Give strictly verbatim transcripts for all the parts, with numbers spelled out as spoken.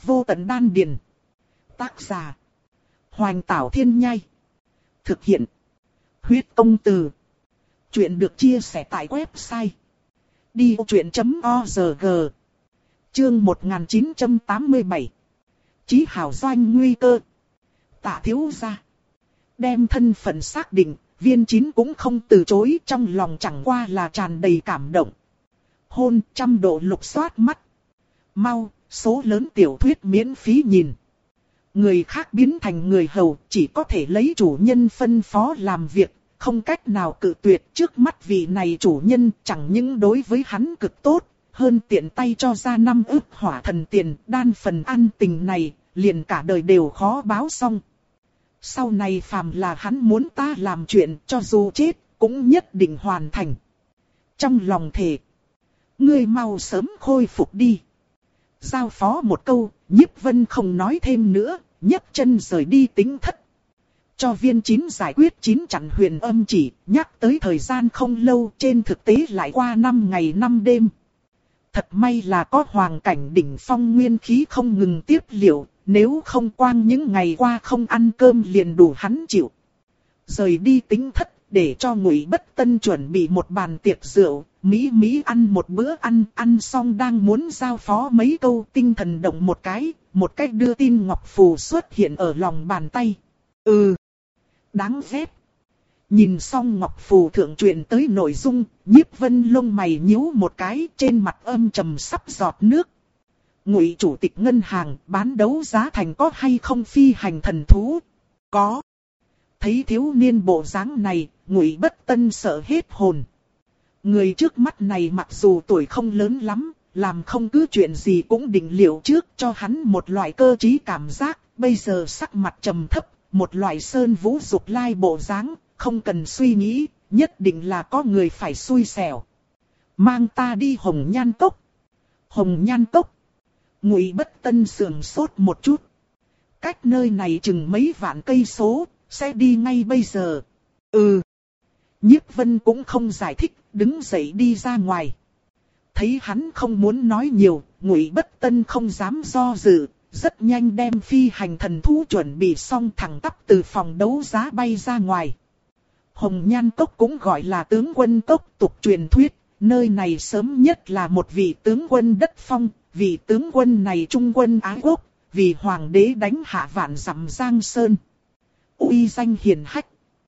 Vô tận đan điền. Tác giả. Hoành Tảo Thiên Nhai. Thực hiện. Huyết Công Từ. Chuyện được chia sẻ tại website đi vô chuyện chấm org. Chương một nghìn chín trăm tám mươi bảy. Chí hào doanh nguy cơ. Tạ thiếu gia. Đem thân phận xác định, Viên Chín cũng không từ chối, trong lòng chẳng qua là tràn đầy cảm động. Hôn trăm độ lục xoát mắt. Mau, số lớn tiểu thuyết miễn phí nhìn. Người khác biến thành người hầu, chỉ có thể lấy chủ nhân phân phó làm việc, không cách nào cự tuyệt. Trước mắt vị này chủ nhân chẳng những đối với hắn cực tốt, hơn tiện tay cho ra năm ức hỏa thần tiền, đan phần ăn tình này, liền cả đời đều khó báo xong. Sau này phàm là hắn muốn ta làm chuyện, cho dù chết, cũng nhất định hoàn thành. Trong lòng thề, ngươi mau sớm khôi phục đi. Giao phó một câu, Nhiếp Vân không nói thêm nữa, nhấc chân rời đi Tính Thất. Cho Viên Chín giải quyết chín chặn huyền âm chỉ, nhắc tới thời gian không lâu, trên thực tế lại qua năm ngày năm đêm. Thật may là có hoàng cảnh đỉnh phong nguyên khí không ngừng tiếp liệu, nếu không quang những ngày qua không ăn cơm liền đủ hắn chịu. Rời đi Tính Thất, để cho Ngụy Bất Tân chuẩn bị một bàn tiệc rượu, Mỹ Mỹ ăn một bữa ăn, ăn xong đang muốn giao phó mấy câu, tinh thần động một cái, một cách đưa tin ngọc phù xuất hiện ở lòng bàn tay. Ừ, đáng ghét. Nhìn xong ngọc phù thượng truyền tới nội dung, Nhiếp Vân lông mày nhíu một cái, trên mặt âm trầm sắp giọt nước. Ngụy chủ tịch ngân hàng, bán đấu giá thành có hay không phi hành thần thú? Có. Thấy thiếu niên bộ dáng này, Ngụy Bất Tân sợ hết hồn. Người trước mắt này mặc dù tuổi không lớn lắm, làm không cứ chuyện gì cũng định liệu trước, cho hắn một loại cơ trí cảm giác. Bây giờ sắc mặt trầm thấp, một loại sơn vũ dục lai bộ dáng, không cần suy nghĩ, nhất định là có người phải xui xẻo. Mang ta đi Hồng Nhan Cốc. Hồng Nhan Cốc. Ngụy Bất Tân sườn sốt một chút. Cách nơi này chừng mấy vạn cây số, sẽ đi ngay bây giờ. Ừ. Nhiếp Vân cũng không giải thích, đứng dậy đi ra ngoài. Thấy hắn không muốn nói nhiều, Ngụy Bất Tân không dám do dự, rất nhanh đem phi hành thần thú chuẩn bị xong, thẳng tắp từ phòng đấu giá bay ra ngoài. Hồng Nhan Cốc cũng gọi là tướng quân cốc, tục truyền thuyết, nơi này sớm nhất là một vị tướng quân đất phong, vị tướng quân này trung quân Ái Quốc, vì hoàng đế đánh hạ vạn dặm Giang Sơn. Uy danh hiền hách.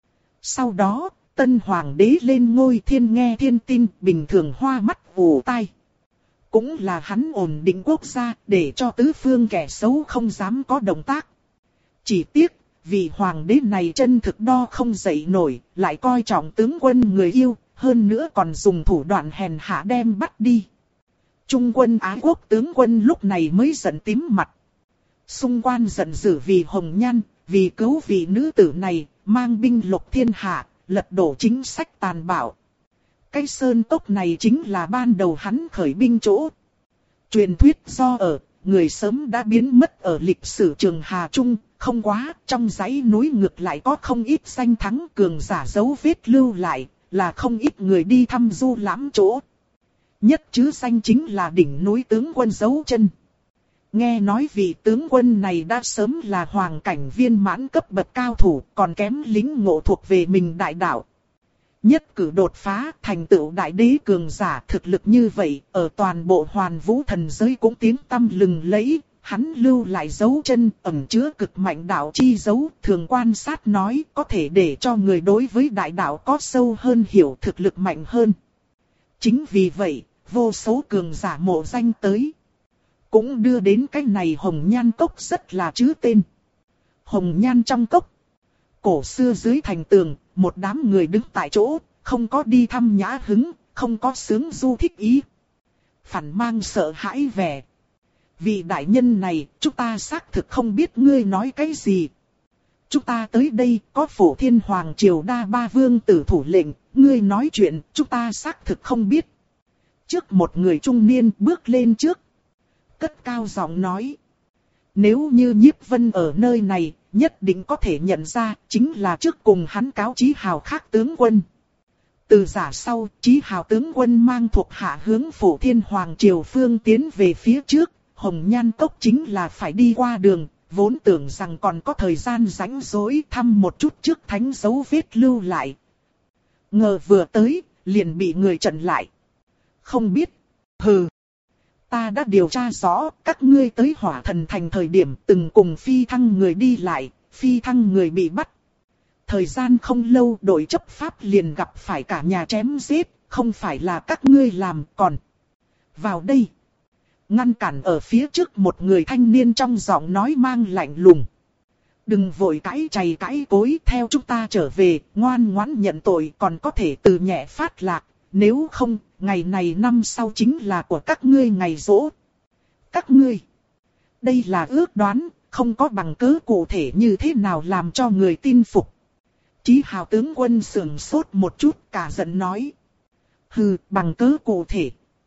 Sau đó, tân hoàng đế lên ngôi, thiên nghe thiên tin, bình thường hoa mắt ù tai. Cũng là hắn ổn định quốc gia, để cho tứ phương kẻ xấu không dám có động tác. Chỉ tiếc, vì hoàng đế này chân thực đo không dậy nổi, lại coi trọng tướng quân người yêu, hơn nữa còn dùng thủ đoạn hèn hạ đem bắt đi. Trung quân Ái Quốc tướng quân lúc này mới giận tím mặt. Xung quanh giận dữ vì Hồng Nhan, vì cứu vị nữ tử này, mang binh lục thiên hạ, lật đổ chính sách tàn bạo. Cái sơn cốc này chính là ban đầu hắn khởi binh chỗ. Truyền thuyết do ở, người sớm đã biến mất ở lịch sử Trường Hà Trung, không quá, trong dãy núi ngược lại có không ít danh thắng cường giả dấu vết lưu lại, là không ít người đi thăm du lãm chỗ. Nhất chứ danh chính là đỉnh núi tướng quân dấu chân. Nghe nói vị tướng quân này đã sớm là hoàng cảnh viên mãn cấp bậc cao thủ, còn kém lính ngộ thuộc về mình đại đạo. Nhất cử đột phá, thành tựu đại đế cường giả, thực lực như vậy, ở toàn bộ hoàn vũ thần giới cũng tiếng tăm lừng lẫy. Hắn lưu lại dấu chân, ẩn chứa cực mạnh đạo chi dấu, thường quan sát nói có thể để cho người đối với đại đạo có sâu hơn hiểu, thực lực mạnh hơn. Chính vì vậy, vô số cường giả mộ danh tới. Cũng đưa đến cái này Hồng Nhan Cốc rất là trứ tên. Hồng Nhan trong cốc. Cổ xưa dưới thành tường, một đám người đứng tại chỗ, không có đi thăm nhã hứng, không có sướng du thích ý. Phản mang sợ hãi vẻ. Vị đại nhân này, chúng ta xác thực không biết ngươi nói cái gì. Chúng ta tới đây có Phổ Thiên Hoàng Triều Đa Ba Vương tử thủ lệnh, ngươi nói chuyện, chúng ta xác thực không biết. Trước một người trung niên bước lên trước. Cất cao giọng nói. Nếu như Nhiếp Vân ở nơi này, nhất định có thể nhận ra, chính là trước cùng hắn cáo Chí Hào khác tướng quân. Từ giả sau, Chí Hào tướng quân mang thuộc hạ hướng Phổ Thiên Hoàng Triều phương tiến về phía trước. Hồng Nhan Cốc chính là phải đi qua đường, vốn tưởng rằng còn có thời gian rảnh rỗi thăm một chút trước thánh dấu vết lưu lại. Ngờ vừa tới, liền bị người chặn lại. Không biết, hừ. Ta đã điều tra rõ, các ngươi tới Hỏa Thần Thành thời điểm từng cùng phi thăng người đi lại, phi thăng người bị bắt. Thời gian không lâu đội chấp pháp liền gặp phải cả nhà chém giết, không phải là các ngươi làm còn. Vào đây. Ngăn cản ở phía trước một người thanh niên trong giọng nói mang lạnh lùng. Đừng vội cãi chày cãi cối, theo chúng ta trở về, ngoan ngoãn nhận tội còn có thể từ nhẹ phát lạc. Nếu không, ngày này năm sau chính là của các ngươi ngày giỗ. Các ngươi. Đây là ước đoán, không có bằng cứ cụ thể như thế nào làm cho người tin phục. Chí Hào tướng quân sườn sốt một chút, cả giận nói. Hừ, bằng cứ cụ thể.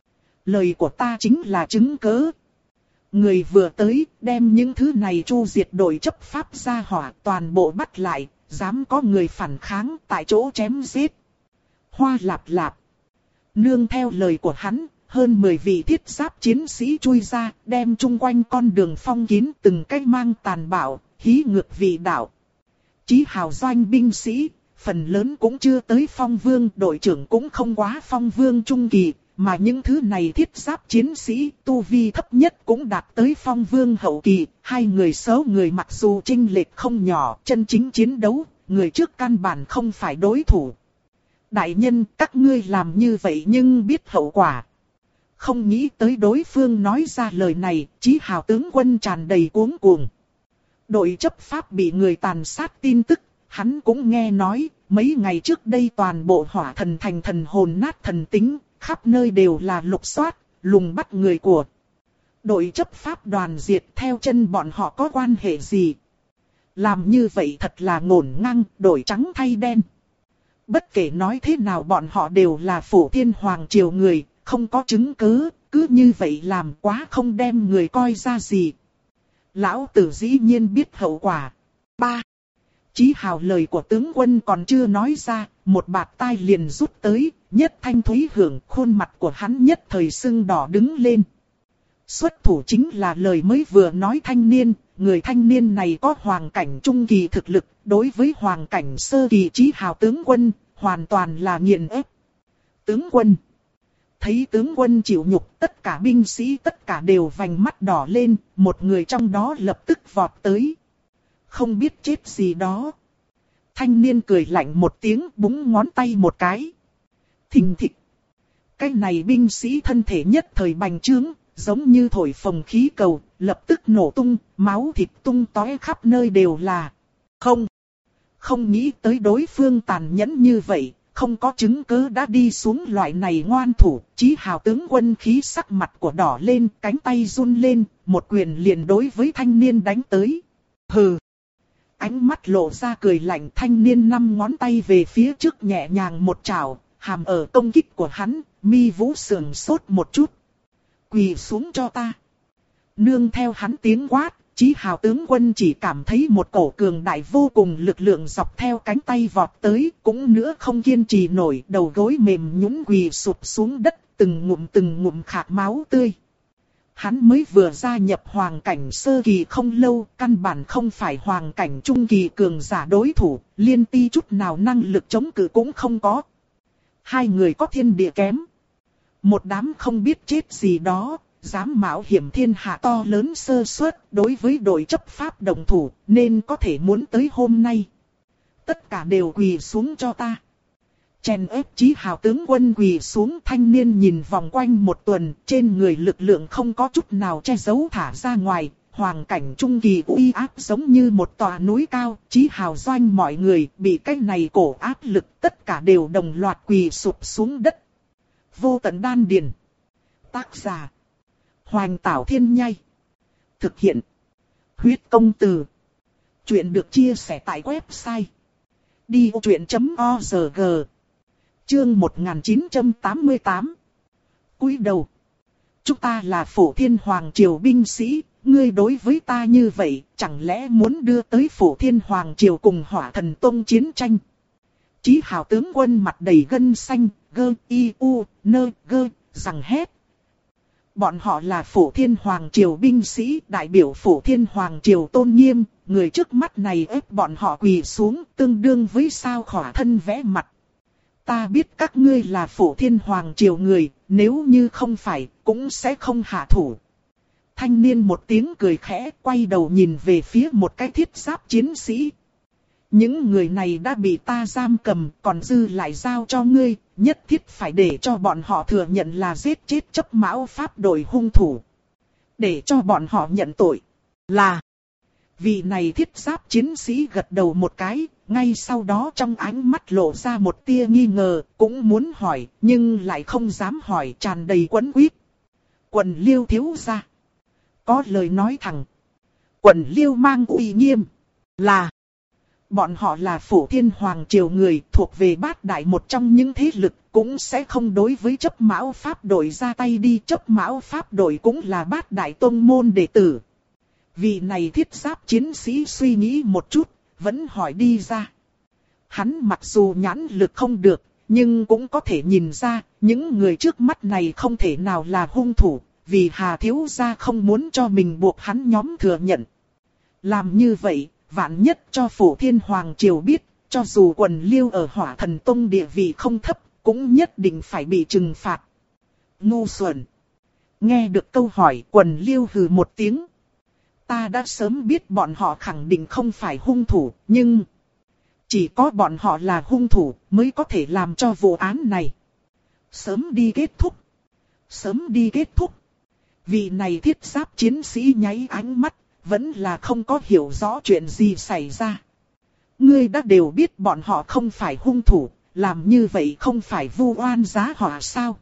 Lời của ta chính là chứng cớ. Người vừa tới, đem những thứ này chu diệt đội chấp pháp ra hỏa toàn bộ bắt lại, dám có người phản kháng tại chỗ chém giết. Hoa lạp lạp. Nương theo lời của hắn, hơn mười vị thiết giáp chiến sĩ chui ra, đem chung quanh con đường phong kín từng cách mang tàn bạo, hí ngược vị đạo. Chí Hào doanh binh sĩ, phần lớn cũng chưa tới phong vương, đội trưởng cũng không quá phong vương trung kỳ. Mà những thứ này thiết giáp chiến sĩ tu vi thấp nhất cũng đạt tới phong vương hậu kỳ. Hai người xấu người mặc dù chênh lệch không nhỏ, chân chính chiến đấu, người trước căn bản không phải đối thủ. Đại nhân, các ngươi làm như vậy nhưng biết hậu quả. Không nghĩ tới đối phương nói ra lời này, Chí Hào tướng quân tràn đầy cuống cuồng. Đội chấp pháp bị người tàn sát tin tức, hắn cũng nghe nói, mấy ngày trước đây toàn bộ Hỏa Thần Thành thần hồn nát thần tính. Khắp nơi đều là lục soát, lùng bắt người của. Đội chấp pháp đoàn diệt theo chân bọn họ có quan hệ gì? Làm như vậy thật là ngổn ngang, đổi trắng thay đen. Bất kể nói thế nào bọn họ đều là Phổ Thiên Hoàng triều người, không có chứng cứ, cứ như vậy làm quá không đem người coi ra gì. Lão tử dĩ nhiên biết hậu quả. Ba. Chí Hào lời của tướng quân còn chưa nói ra, một bạt tai liền rút tới, nhất thanh thúy hưởng, khuôn mặt của hắn nhất thời sưng đỏ đứng lên. Xuất thủ chính là lời mới vừa nói thanh niên, người thanh niên này có hoàng cảnh trung kỳ thực lực, đối với hoàng cảnh sơ kỳ Chí Hào tướng quân, hoàn toàn là nghiền ép. Tướng quân. Thấy tướng quân chịu nhục, tất cả binh sĩ tất cả đều vành mắt đỏ lên, một người trong đó lập tức vọt tới. Không biết chết gì đó. Thanh niên cười lạnh một tiếng, búng ngón tay một cái. Thình thịch. Cái này binh sĩ thân thể nhất thời bành trướng, giống như thổi phồng khí cầu, lập tức nổ tung, máu thịt tung tóe khắp nơi đều là. Không. Không nghĩ tới đối phương tàn nhẫn như vậy, không có chứng cứ đã đi xuống loại này ngoan thủ. Chí Hào tướng quân khí sắc mặt của đỏ lên, cánh tay run lên, một quyền liền đối với thanh niên đánh tới. Hừ. Ánh mắt lộ ra cười lạnh, thanh niên năm ngón tay về phía trước nhẹ nhàng một chảo, hàm ở công kích của hắn, mi vũ sườn sốt một chút. Quỳ xuống cho ta. Nương theo hắn tiếng quát, Chí Hào tướng quân chỉ cảm thấy một cổ cường đại vô cùng lực lượng dọc theo cánh tay vọt tới, cũng nữa không kiên trì nổi, đầu gối mềm nhũn quỳ sụp xuống đất, từng ngụm từng ngụm khạc máu tươi. Hắn mới vừa gia nhập hoàng cảnh sơ kỳ không lâu, căn bản không phải hoàng cảnh trung kỳ cường giả đối thủ, liên ti chút nào năng lực chống cự cũng không có. Hai người có thiên địa kém. Một đám không biết chết gì đó, dám mạo hiểm thiên hạ to lớn sơ suất, đối với đội chấp pháp đồng thủ, nên có thể muốn tới hôm nay. Tất cả đều quỳ xuống cho ta. Chèn ép Chí Hào tướng quân quỳ xuống, thanh niên nhìn vòng quanh một tuần, trên người lực lượng không có chút nào che giấu thả ra ngoài, hoàng cảnh trung kỳ uy áp giống như một tòa núi cao, Chí Hào doanh mọi người bị cái này cổ áp lực tất cả đều đồng loạt quỳ sụp xuống đất. Vô tận đan điền. Tác giả. Hoành Tảo Thiên Nhai. Thực hiện. Huyết công từ. Chuyện được chia sẻ tại website đi ô truyện chấm org. Chương một nghìn chín trăm tám mươi tám. Cúi đầu. Chúng ta là Phổ Thiên Hoàng triều binh sĩ, ngươi đối với ta như vậy, chẳng lẽ muốn đưa tới Phổ Thiên Hoàng triều cùng Hỏa Thần Tông chiến tranh? Chí Hào tướng quân mặt đầy gân xanh, gơ y u nơ gơ rằng hét. Bọn họ là Phổ Thiên Hoàng Triều binh sĩ, đại biểu Phổ Thiên Hoàng Triều tôn nghiêm, người trước mắt này ép bọn họ quỳ xuống, tương đương với sao khỏa thân vẽ mặt. Ta biết các ngươi là Phổ Thiên Hoàng Triều người, nếu như không phải, cũng sẽ không hạ thủ. Thanh niên một tiếng cười khẽ, quay đầu nhìn về phía một cái thiết giáp chiến sĩ. Những người này đã bị ta giam cầm, còn dư lại giao cho ngươi, nhất thiết phải để cho bọn họ thừa nhận là giết chết chấp mão pháp đội hung thủ. Để cho bọn họ nhận tội. Là. Vị này thiết giáp chiến sĩ gật đầu một cái, ngay sau đó trong ánh mắt lộ ra một tia nghi ngờ, cũng muốn hỏi, nhưng lại không dám hỏi, tràn đầy quẫn quýt. Quần Liêu thiếu gia. Có lời nói thẳng. Quần Liêu mang uy nghiêm. Là. Bọn họ là Phổ Thiên Hoàng Triều người, thuộc về bát đại một trong những thế lực, cũng sẽ không đối với chấp mão pháp đội ra tay đi. Chấp mão pháp đội cũng là bát đại tông môn đệ tử. Vị này thiết giáp chiến sĩ suy nghĩ một chút, vẫn hỏi đi ra. Hắn mặc dù nhãn lực không được, nhưng cũng có thể nhìn ra, những người trước mắt này không thể nào là hung thủ, vì Hà thiếu gia không muốn cho mình buộc hắn nhóm thừa nhận. Làm như vậy, vạn nhất cho Phổ Thiên Hoàng Triều biết, cho dù Quần Liêu ở Hỏa Thần Tông địa vị không thấp, cũng nhất định phải bị trừng phạt. Ngu xuẩn. Nghe được câu hỏi, Quần Liêu hừ một tiếng. Ta đã sớm biết bọn họ khẳng định không phải hung thủ, nhưng chỉ có bọn họ là hung thủ mới có thể làm cho vụ án này sớm đi kết thúc. Sớm đi kết thúc. Vị này thiết giáp chiến sĩ nháy ánh mắt, vẫn là không có hiểu rõ chuyện gì xảy ra. Ngươi đã đều biết bọn họ không phải hung thủ, làm như vậy không phải vu oan giá họa sao?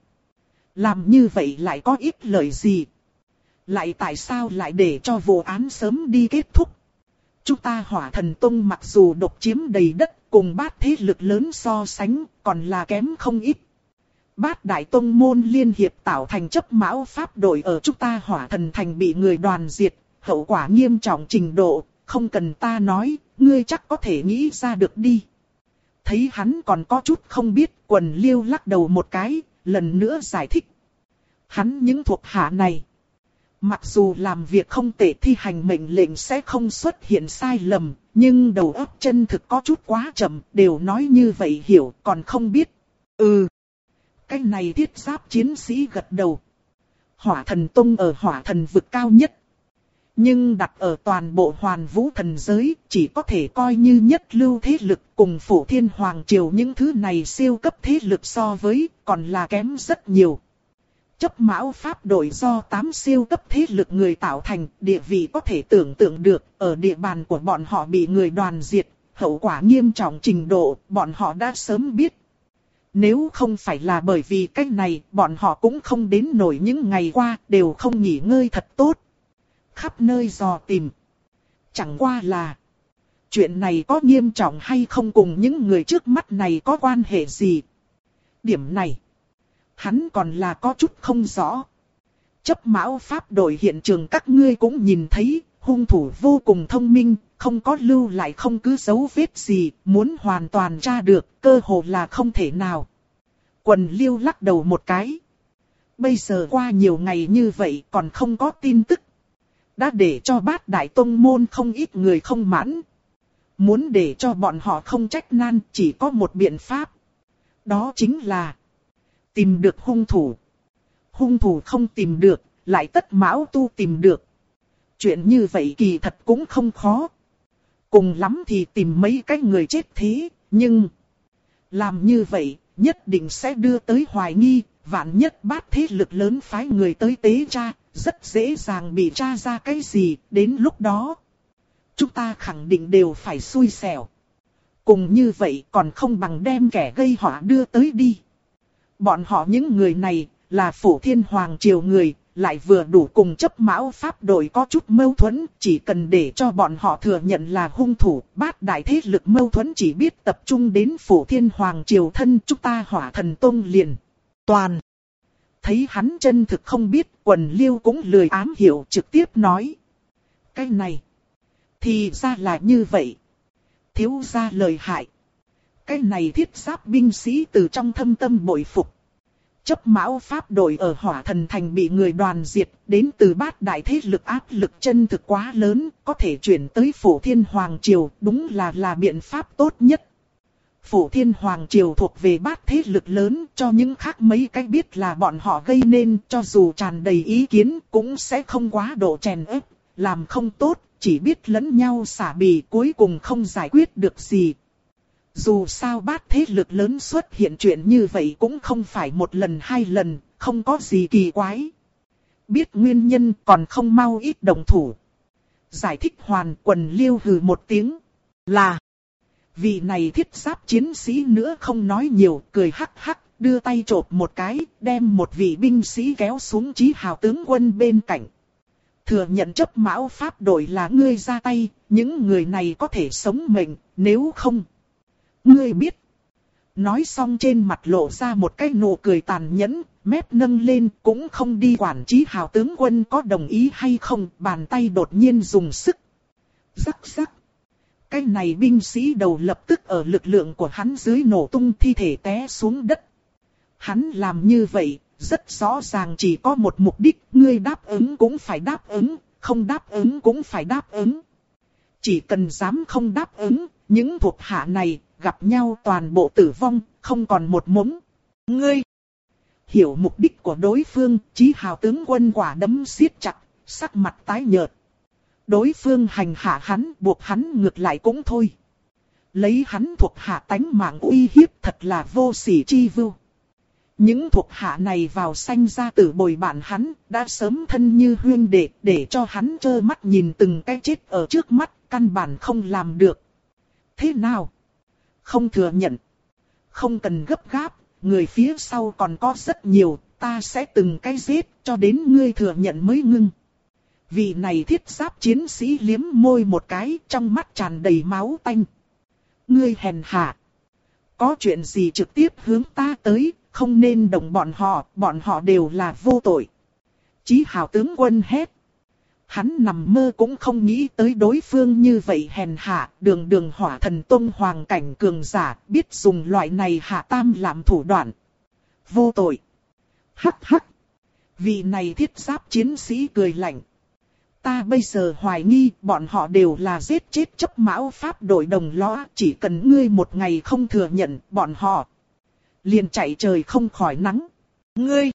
Làm như vậy lại có ích lợi gì? Lại tại sao lại để cho vụ án sớm đi kết thúc? Chúng ta Hỏa Thần Tông mặc dù độc chiếm đầy đất, cùng bát thế lực lớn so sánh, còn là kém không ít. Bát đại tông môn liên hiệp tạo thành chấp mão pháp đội ở chúng ta Hỏa Thần Thành bị người đoàn diệt, hậu quả nghiêm trọng trình độ, không cần ta nói, ngươi chắc có thể nghĩ ra được đi. Thấy hắn còn có chút không biết, Quần Liêu lắc đầu một cái, lần nữa giải thích. Hắn những thuộc hạ này, mặc dù làm việc không tệ, thi hành mệnh lệnh sẽ không xuất hiện sai lầm, nhưng đầu óc chân thực có chút quá chậm, đều nói như vậy hiểu, còn không biết. Ừ. Cái này thiết giáp chiến sĩ gật đầu. Hỏa Thần Tông ở Hỏa Thần vực cao nhất. Nhưng đặt ở toàn bộ Hoàn Vũ thần giới, chỉ có thể coi như nhất lưu thế lực, cùng Phổ Thiên Hoàng Triều những thứ này siêu cấp thế lực so với, còn là kém rất nhiều. Chấp mão pháp đội do tám siêu cấp thế lực người tạo thành, địa vị có thể tưởng tượng được, ở địa bàn của bọn họ bị người đoàn diệt, hậu quả nghiêm trọng trình độ, bọn họ đã sớm biết. Nếu không phải là bởi vì cách này, bọn họ cũng không đến nổi những ngày qua, đều không nghỉ ngơi thật tốt. Khắp nơi dò tìm. Chẳng qua là, chuyện này có nghiêm trọng hay không cùng những người trước mắt này có quan hệ gì? Điểm này, hắn còn là có chút không rõ. Chấp mão pháp đội hiện trường các ngươi cũng nhìn thấy, hung thủ vô cùng thông minh, không có lưu lại không cứ dấu vết gì, muốn hoàn toàn tra được, cơ hồ là không thể nào. Quần Liêu lắc đầu một cái. Bây giờ qua nhiều ngày như vậy còn không có tin tức. Đã để cho bát đại tông môn không ít người không mãn. Muốn để cho bọn họ không trách nan chỉ có một biện pháp. Đó chính là tìm được hung thủ. Hung thủ không tìm được, lại tất mão tu tìm được. Chuyện như vậy kỳ thật cũng không khó. Cùng lắm thì tìm mấy cái người chết thế, nhưng làm như vậy nhất định sẽ đưa tới hoài nghi. Vạn nhất bát thế lực lớn phái người tới tế tra, rất dễ dàng bị tra ra cái gì, đến lúc đó chúng ta khẳng định đều phải xui xẻo. Cùng như vậy còn không bằng đem kẻ gây họa đưa tới đi. Bọn họ những người này là Phổ Thiên Hoàng Triều người, lại vừa đủ cùng chấp mão pháp đội có chút mâu thuẫn, chỉ cần để cho bọn họ thừa nhận là hung thủ, bát đại thế lực mâu thuẫn chỉ biết tập trung đến Phổ Thiên Hoàng Triều thân, chúng ta Hỏa Thần Tông liền toàn. Thấy hắn chân thực không biết, Quần Liêu cũng lười ám hiểu, trực tiếp nói. Cái này, thì ra là như vậy. Thiếu gia lời hại. Cái này thiết giáp binh sĩ từ trong thâm tâm bội phục. Chấp mão pháp đội ở Hỏa Thần Thành bị người đoàn diệt, đến từ bát đại thế lực áp lực chân thực quá lớn, có thể chuyển tới Phổ Thiên Hoàng Triều, đúng là là biện pháp tốt nhất. Phổ Thiên Hoàng Triều thuộc về bát thế lực lớn, cho những khác mấy cái biết là bọn họ gây nên, cho dù tràn đầy ý kiến cũng sẽ không quá độ chèn ép, làm không tốt, chỉ biết lẫn nhau xả bì, cuối cùng không giải quyết được gì. Dù sao bát thế lực lớn xuất hiện chuyện như vậy cũng không phải một lần hai lần, không có gì kỳ quái. Biết nguyên nhân còn không mau ít đồng thủ. Giải thích hoàn quần liêu hừ một tiếng. Là. Vị này thiết giáp chiến sĩ nữa không nói nhiều, cười hắc hắc, đưa tay chộp một cái, đem một vị binh sĩ kéo xuống Chí Hào tướng quân bên cạnh. Thừa nhận chấp mão pháp đội là ngươi ra tay, những người này có thể sống mệnh, nếu không. Ngươi biết. Nói xong trên mặt lộ ra một cái nụ cười tàn nhẫn, mép nâng lên cũng không đi quản Chí Hào tướng quân có đồng ý hay không, bàn tay đột nhiên dùng sức. Rắc rắc. Cái này binh sĩ đầu lập tức ở lực lượng của hắn dưới nổ tung thi thể té xuống đất. Hắn làm như vậy, rất rõ ràng chỉ có một mục đích, ngươi đáp ứng cũng phải đáp ứng, không đáp ứng cũng phải đáp ứng. Chỉ cần dám không đáp ứng, những thuộc hạ này gặp nhau toàn bộ tử vong, không còn một mống. Ngươi hiểu mục đích của đối phương, Chí Hào tướng quân quả đấm siết chặt, sắc mặt tái nhợt. Đối phương hành hạ hắn, buộc hắn ngược lại cũng thôi. Lấy hắn thuộc hạ tánh mạng uy hiếp thật là vô sỉ chi vưu. Những thuộc hạ này vào sanh ra tử bồi bạn hắn, đã sớm thân như huyên đệ, để cho hắn trơ mắt nhìn từng cái chết ở trước mắt, căn bản không làm được. Thế nào? Không thừa nhận. Không cần gấp gáp, người phía sau còn có rất nhiều, ta sẽ từng cái giết, cho đến ngươi thừa nhận mới ngưng. Vị này thiết giáp chiến sĩ liếm môi một cái, trong mắt tràn đầy máu tanh. Ngươi hèn hạ. Có chuyện gì trực tiếp hướng ta tới, không nên động bọn họ, bọn họ đều là vô tội. Chí Hào tướng quân hét. Hắn nằm mơ cũng không nghĩ tới đối phương như vậy hèn hạ, đường đường Hỏa Thần Tông hoàng cảnh cường giả, biết dùng loại này hạ tam làm thủ đoạn. Vô tội. Hắc hắc. Vị này thiết giáp chiến sĩ cười lạnh. Ta bây giờ hoài nghi bọn họ đều là giết chết chấp mão pháp đội đồng lõa, chỉ cần ngươi một ngày không thừa nhận bọn họ liền chạy trời không khỏi nắng. Ngươi!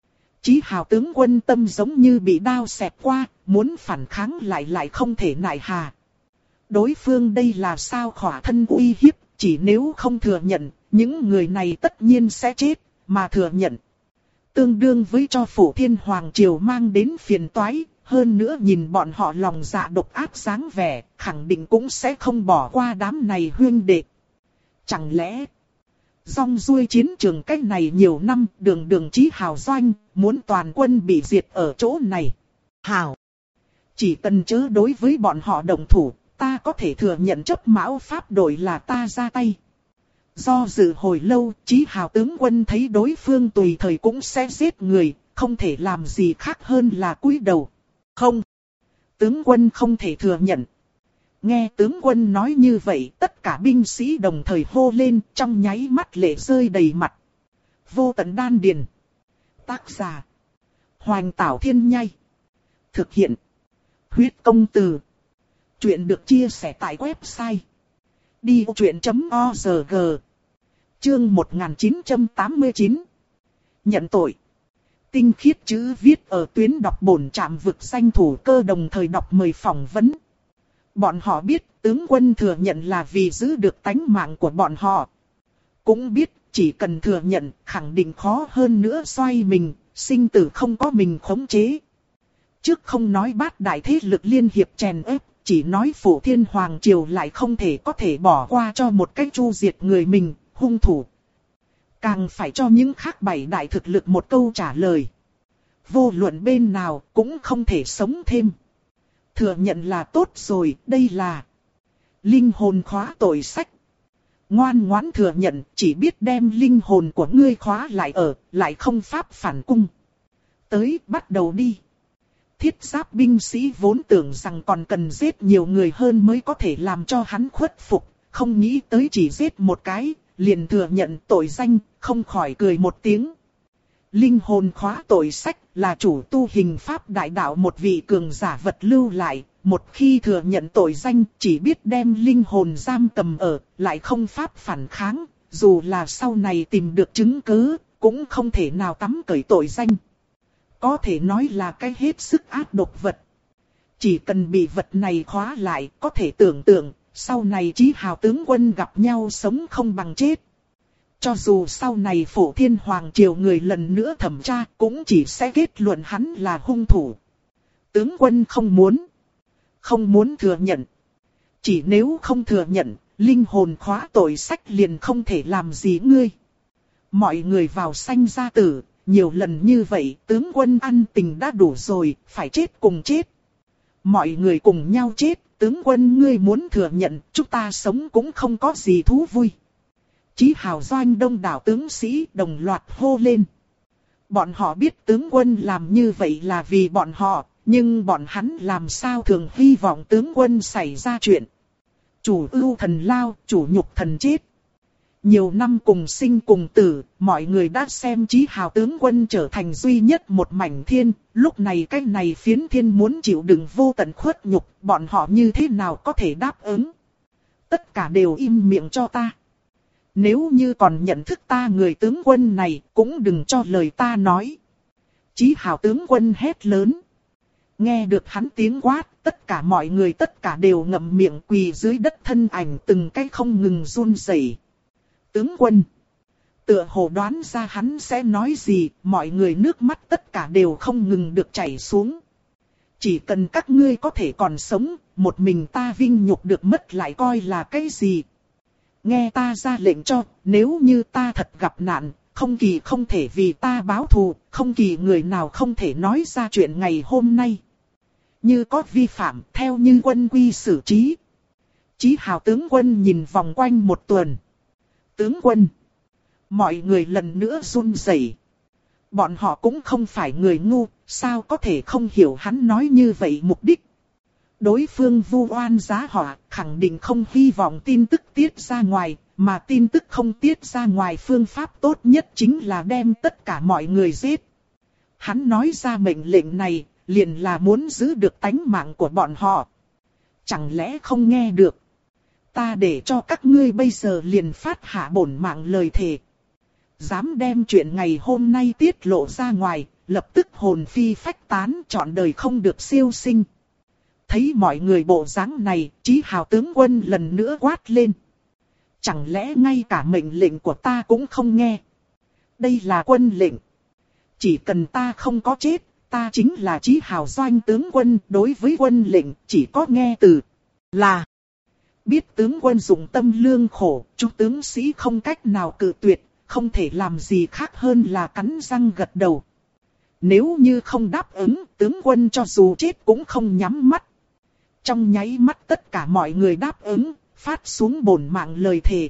Chí Hào tướng quân tâm giống như bị đao xẹt qua, muốn phản kháng lại lại không thể nại hà. Đối phương đây là sao khỏa thân uy hiếp, chỉ nếu không thừa nhận, những người này tất nhiên sẽ chết, mà thừa nhận. Tương đương với cho Phổ Thiên Hoàng Triều mang đến phiền toái. Hơn nữa nhìn bọn họ lòng dạ độc ác dáng vẻ, khẳng định cũng sẽ không bỏ qua đám này huyên đệ. Chẳng lẽ, rong ruôi chiến trường cách này nhiều năm, đường đường Chí Hào doanh, muốn toàn quân bị diệt ở chỗ này. Hào, chỉ cần chớ đối với bọn họ đồng thủ, ta có thể thừa nhận chấp mão pháp đội là ta ra tay. Do dự hồi lâu, Chí Hào tướng quân thấy đối phương tùy thời cũng sẽ giết người, không thể làm gì khác hơn là cúi đầu. Không, tướng quân không thể thừa nhận. Nghe tướng quân nói như vậy, tất cả binh sĩ đồng thời hô lên, trong nháy mắt lệ rơi đầy mặt. Vô Tận Đan Điền. Tác giả: Hoành Tảo Thiên Nhai. Thực hiện: Huyết Công Từ. Chuyện được chia sẻ tại website đi vô chuyện chấm org. Chương một nghìn chín trăm tám mươi chín. Nhận tội. Tinh khiết chữ viết ở tuyến đọc bổn trạm vực danh thủ cơ đồng thời đọc mời phỏng vấn. Bọn họ biết tướng quân thừa nhận là vì giữ được tánh mạng của bọn họ. Cũng biết chỉ cần thừa nhận khẳng định khó hơn nữa xoay mình, sinh tử không có mình khống chế. Trước không nói bát đại thế lực liên hiệp chèn ép, chỉ nói Phổ Thiên Hoàng Triều lại không thể có thể bỏ qua cho một cách chu diệt người mình, hung thủ. Càng phải cho những khác bảy đại thực lực một câu trả lời. Vô luận bên nào cũng không thể sống thêm. Thừa nhận là tốt rồi, đây là linh hồn khóa tội sách. Ngoan ngoãn thừa nhận, chỉ biết đem linh hồn của ngươi khóa lại ở, lại không pháp phản cung. Tới, bắt đầu đi. Thiết giáp binh sĩ vốn tưởng rằng còn cần giết nhiều người hơn mới có thể làm cho hắn khuất phục, không nghĩ tới chỉ giết một cái, liền thừa nhận tội danh, không khỏi cười một tiếng. Linh hồn khóa tội sách là chủ tu hình pháp đại đạo một vị cường giả vật lưu lại, một khi thừa nhận tội danh chỉ biết đem linh hồn giam cầm ở, lại không pháp phản kháng, dù là sau này tìm được chứng cứ, cũng không thể nào tắm cởi tội danh. Có thể nói là cái hết sức ác độc vật. Chỉ cần bị vật này khóa lại, có thể tưởng tượng, sau này Chí Hào tướng quân gặp nhau sống không bằng chết. Cho dù sau này Phổ Thiên Hoàng Triều người lần nữa thẩm tra, cũng chỉ sẽ kết luận hắn là hung thủ. Tướng quân không muốn, không muốn thừa nhận. Chỉ nếu không thừa nhận, linh hồn khóa tội sách liền không thể làm gì ngươi. Mọi người vào sanh ra tử, nhiều lần như vậy, tướng quân ăn tình đã đủ rồi, phải chết cùng chết. Mọi người cùng nhau chết, tướng quân ngươi muốn thừa nhận, chúng ta sống cũng không có gì thú vui. Chí Hào doanh đông đảo tướng sĩ đồng loạt hô lên. Bọn họ biết tướng quân làm như vậy là vì bọn họ, nhưng bọn hắn làm sao thường hy vọng tướng quân xảy ra chuyện. Chủ ưu thần lao, chủ nhục thần chết. Nhiều năm cùng sinh cùng tử, mọi người đã xem Chí Hào tướng quân trở thành duy nhất một mảnh thiên. Lúc này cái này phiến thiên muốn chịu đựng vô tận khuất nhục, bọn họ như thế nào có thể đáp ứng. Tất cả đều im miệng cho ta. Nếu như còn nhận thức ta người tướng quân này, cũng đừng cho lời ta nói. Chí Hào tướng quân hét lớn. Nghe được hắn tiếng quát, tất cả mọi người tất cả đều ngậm miệng quỳ dưới đất, thân ảnh từng cái không ngừng run rẩy. Tướng quân. Tựa hồ đoán ra hắn sẽ nói gì, mọi người nước mắt tất cả đều không ngừng được chảy xuống. Chỉ cần các ngươi có thể còn sống, một mình ta vinh nhục được mất lại coi là cái gì. Nghe ta ra lệnh cho, nếu như ta thật gặp nạn, không kỳ không thể vì ta báo thù, không kỳ người nào không thể nói ra chuyện ngày hôm nay. Như có vi phạm, theo như quân quy xử trí. Chí Hào tướng quân nhìn vòng quanh một tuần. Tướng quân. Mọi người lần nữa run rẩy. Bọn họ cũng không phải người ngu, sao có thể không hiểu hắn nói như vậy mục đích. Đối phương vu oan giá họa, khẳng định không hy vọng tin tức tiết ra ngoài, mà tin tức không tiết ra ngoài phương pháp tốt nhất chính là đem tất cả mọi người giết. Hắn nói ra mệnh lệnh này, liền là muốn giữ được tánh mạng của bọn họ. Chẳng lẽ không nghe được? Ta để cho các ngươi bây giờ liền phát hạ bổn mạng lời thề. Dám đem chuyện ngày hôm nay tiết lộ ra ngoài, lập tức hồn phi phách tán, trọn đời không được siêu sinh. Thấy mọi người bộ dáng này, Chí Hào tướng quân lần nữa quát lên. Chẳng lẽ ngay cả mệnh lệnh của ta cũng không nghe? Đây là quân lệnh. Chỉ cần ta không có chết, ta chính là Chí Hào doanh tướng quân, đối với quân lệnh chỉ có nghe từ là. Biết tướng quân dụng tâm lương khổ, chúng tướng sĩ không cách nào cự tuyệt, không thể làm gì khác hơn là cắn răng gật đầu. Nếu như không đáp ứng, tướng quân cho dù chết cũng không nhắm mắt. Trong nháy mắt tất cả mọi người đáp ứng, phát xuống bổn mạng lời thề.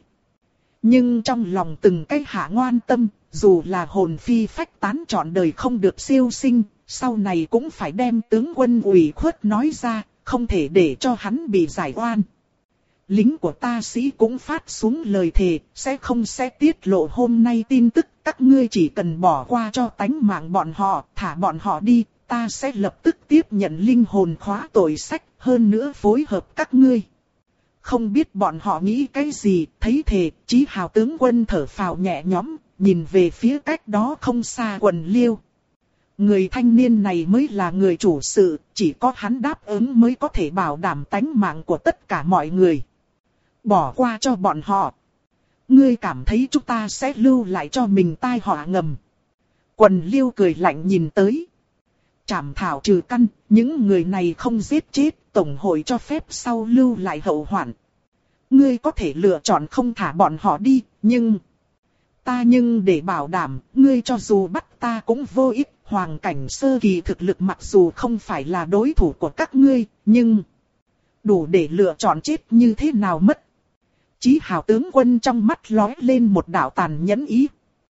Nhưng trong lòng từng cái hạ ngoan tâm, dù là hồn phi phách tán trọn đời không được siêu sinh, sau này cũng phải đem tướng quân ủy khuất nói ra, không thể để cho hắn bị giải oan. Lính của ta sĩ cũng phát xuống lời thề, sẽ không sẽ tiết lộ hôm nay tin tức, các ngươi chỉ cần bỏ qua cho tánh mạng bọn họ, thả bọn họ đi, ta sẽ lập tức tiếp nhận linh hồn khóa tội sách, hơn nữa phối hợp các ngươi. Không biết bọn họ nghĩ cái gì, thấy thề, Chí Hào tướng quân thở phào nhẹ nhõm, nhìn về phía cách đó không xa Quần Liêu. Người thanh niên này mới là người chủ sự, chỉ có hắn đáp ứng mới có thể bảo đảm tánh mạng của tất cả mọi người. Bỏ qua cho bọn họ. Ngươi cảm thấy chúng ta sẽ lưu lại cho mình tai họa ngầm. Quần Liêu cười lạnh nhìn tới. Trảm thảo trừ căn, những người này không giết chết, tổng hội cho phép sau lưu lại hậu hoạn. Ngươi có thể lựa chọn không thả bọn họ đi, nhưng... Ta nhưng để bảo đảm, ngươi cho dù bắt ta cũng vô ích. Hoàng cảnh sơ kỳ thực lực mặc dù không phải là đối thủ của các ngươi, nhưng... đủ để lựa chọn chết như thế nào mất. Chí Hào tướng quân trong mắt lóe lên một đạo tàn nhẫn ý.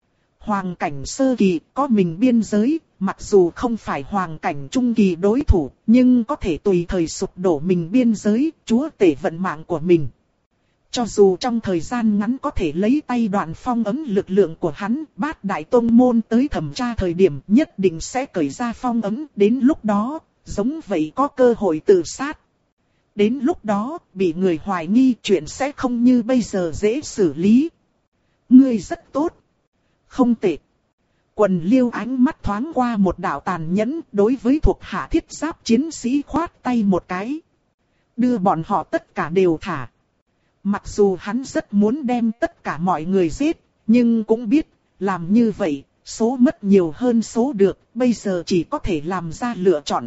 Hoàng cảnh sơ kỳ có mình biên giới, mặc dù không phải hoàng cảnh trung kỳ đối thủ, nhưng có thể tùy thời sụp đổ mình biên giới, chúa tể vận mạng của mình. Cho dù trong thời gian ngắn có thể lấy tay đoạn phong ấn lực lượng của hắn, Bát Đại Tông Môn tới thẩm tra thời điểm nhất định sẽ cởi ra phong ấn, đến lúc đó, giống vậy có cơ hội tự sát. Đến lúc đó, bị người hoài nghi chuyện sẽ không như bây giờ dễ xử lý. Ngươi rất tốt. Không tệ. Quần Liêu ánh mắt thoáng qua một đạo tàn nhẫn, đối với thuộc hạ thiết giáp chiến sĩ khoát tay một cái. Đưa bọn họ tất cả đều thả. Mặc dù hắn rất muốn đem tất cả mọi người giết, nhưng cũng biết, làm như vậy, số mất nhiều hơn số được, bây giờ chỉ có thể làm ra lựa chọn.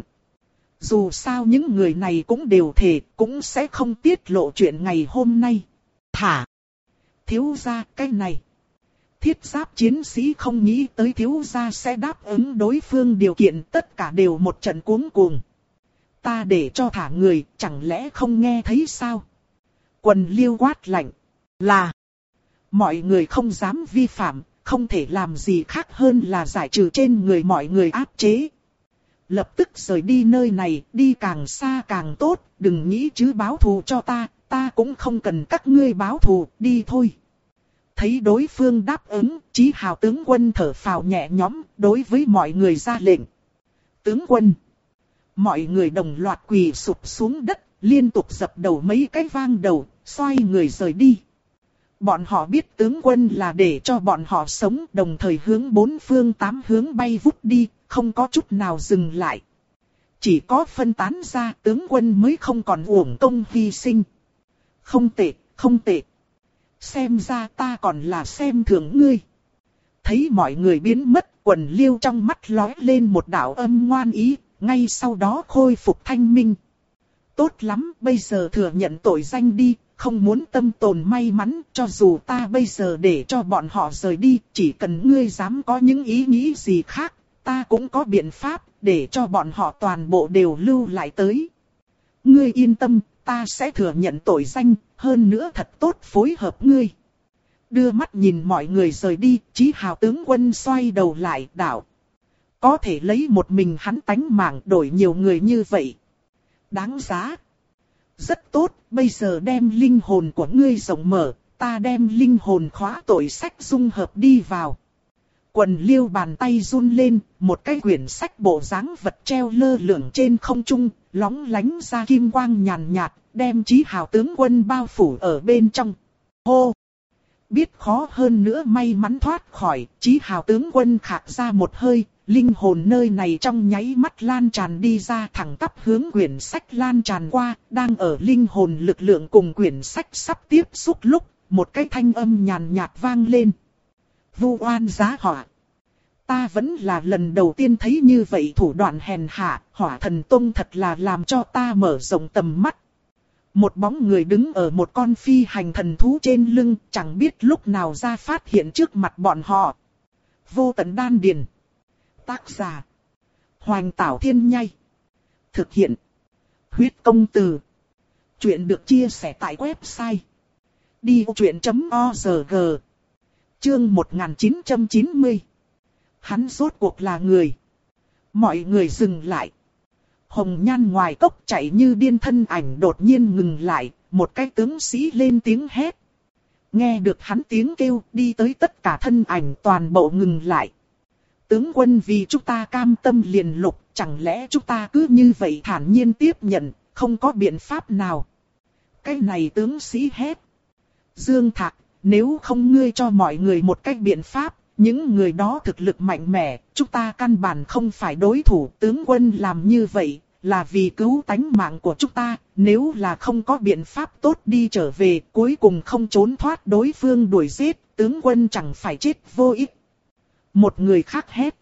Dù sao những người này cũng đều thề, cũng sẽ không tiết lộ chuyện ngày hôm nay. Thả. Thiếu gia cái này. Thiết giáp chiến sĩ không nghĩ tới thiếu gia sẽ đáp ứng đối phương điều kiện, tất cả đều một trận cuống cuồng. Ta để cho thả người, chẳng lẽ không nghe thấy sao? Quần Liêu quát lạnh. Là. Mọi người không dám vi phạm, không thể làm gì khác hơn là giải trừ trên người mọi người áp chế. Lập tức rời đi nơi này, đi càng xa càng tốt, đừng nghĩ chứ báo thù cho ta, ta cũng không cần các ngươi báo thù, đi thôi. Thấy đối phương đáp ứng, Chí Hào tướng quân thở phào nhẹ nhõm, đối với mọi người ra lệnh. Tướng quân. Mọi người đồng loạt quỳ sụp xuống đất, liên tục dập đầu mấy cái vang đầu, xoay người rời đi. Bọn họ biết tướng quân là để cho bọn họ sống, đồng thời hướng bốn phương tám hướng bay vút đi, không có chút nào dừng lại. Chỉ có phân tán ra tướng quân mới không còn uổng công hy sinh. Không tệ, không tệ. Xem ra ta còn là xem thường ngươi. Thấy mọi người biến mất, Quần Liêu trong mắt lóe lên một đạo âm ngoan ý, ngay sau đó khôi phục thanh minh. Tốt lắm, bây giờ thừa nhận tội danh đi, không muốn tâm tồn may mắn, cho dù ta bây giờ để cho bọn họ rời đi, chỉ cần ngươi dám có những ý nghĩ gì khác, ta cũng có biện pháp, để cho bọn họ toàn bộ đều lưu lại tới. Ngươi yên tâm, ta sẽ thừa nhận tội danh, hơn nữa thật tốt phối hợp ngươi. Đưa mắt nhìn mọi người rời đi, Chí Hào tướng quân xoay đầu lại, đạo. Có thể lấy một mình hắn tánh mạng đổi nhiều người như vậy. Đáng giá. Rất tốt, bây giờ đem linh hồn của ngươi rộng mở, ta đem linh hồn khóa tội sách dung hợp đi vào. Quần Liêu bàn tay run lên, một cái quyển sách bộ dáng vật treo lơ lửng trên không trung, lóng lánh ra kim quang nhàn nhạt, đem Chí Hào tướng quân bao phủ ở bên trong. Hô! Biết khó hơn nữa may mắn thoát khỏi, Chí Hào tướng quân khạc ra một hơi, linh hồn nơi này trong nháy mắt lan tràn đi ra, thẳng tắp hướng quyển sách lan tràn qua, đang ở linh hồn lực lượng cùng quyển sách sắp tiếp xúc lúc, một cái thanh âm nhàn nhạt vang lên. Vu oan giá họa. Ta vẫn là lần đầu tiên thấy như vậy thủ đoạn hèn hạ, Hỏa Thần Tông thật là làm cho ta mở rộng tầm mắt. Một bóng người đứng ở một con phi hành thần thú trên lưng, chẳng biết lúc nào ra phát hiện trước mặt bọn họ. Vô Tận Đan Điền. Tác giả. Hoành Tảo Thiên Nhai. Thực hiện. Huyết Công Từ. Chuyện được chia sẻ tại website. đi ô chuyện chấm o rờ gi. Chương một nghìn chín trăm chín mươi. Hắn rốt cuộc là người. Mọi người dừng lại. Hồng Nhan ngoài cốc chạy như điên thân ảnh đột nhiên ngừng lại, một cái tướng sĩ lên tiếng hét. Nghe được hắn tiếng kêu, đi tới tất cả thân ảnh toàn bộ ngừng lại. Tướng quân vì chúng ta cam tâm liền lục, chẳng lẽ chúng ta cứ như vậy thản nhiên tiếp nhận, không có biện pháp nào. Cái này tướng sĩ hét. Dương Thạc, nếu không ngươi cho mọi người một cách biện pháp, những người đó thực lực mạnh mẽ, chúng ta căn bản không phải đối thủ. Tướng quân làm như vậy, là vì cứu tánh mạng của chúng ta, nếu là không có biện pháp tốt đi trở về, cuối cùng không trốn thoát đối phương đuổi giết, tướng quân chẳng phải chết vô ích. Một người khác hét.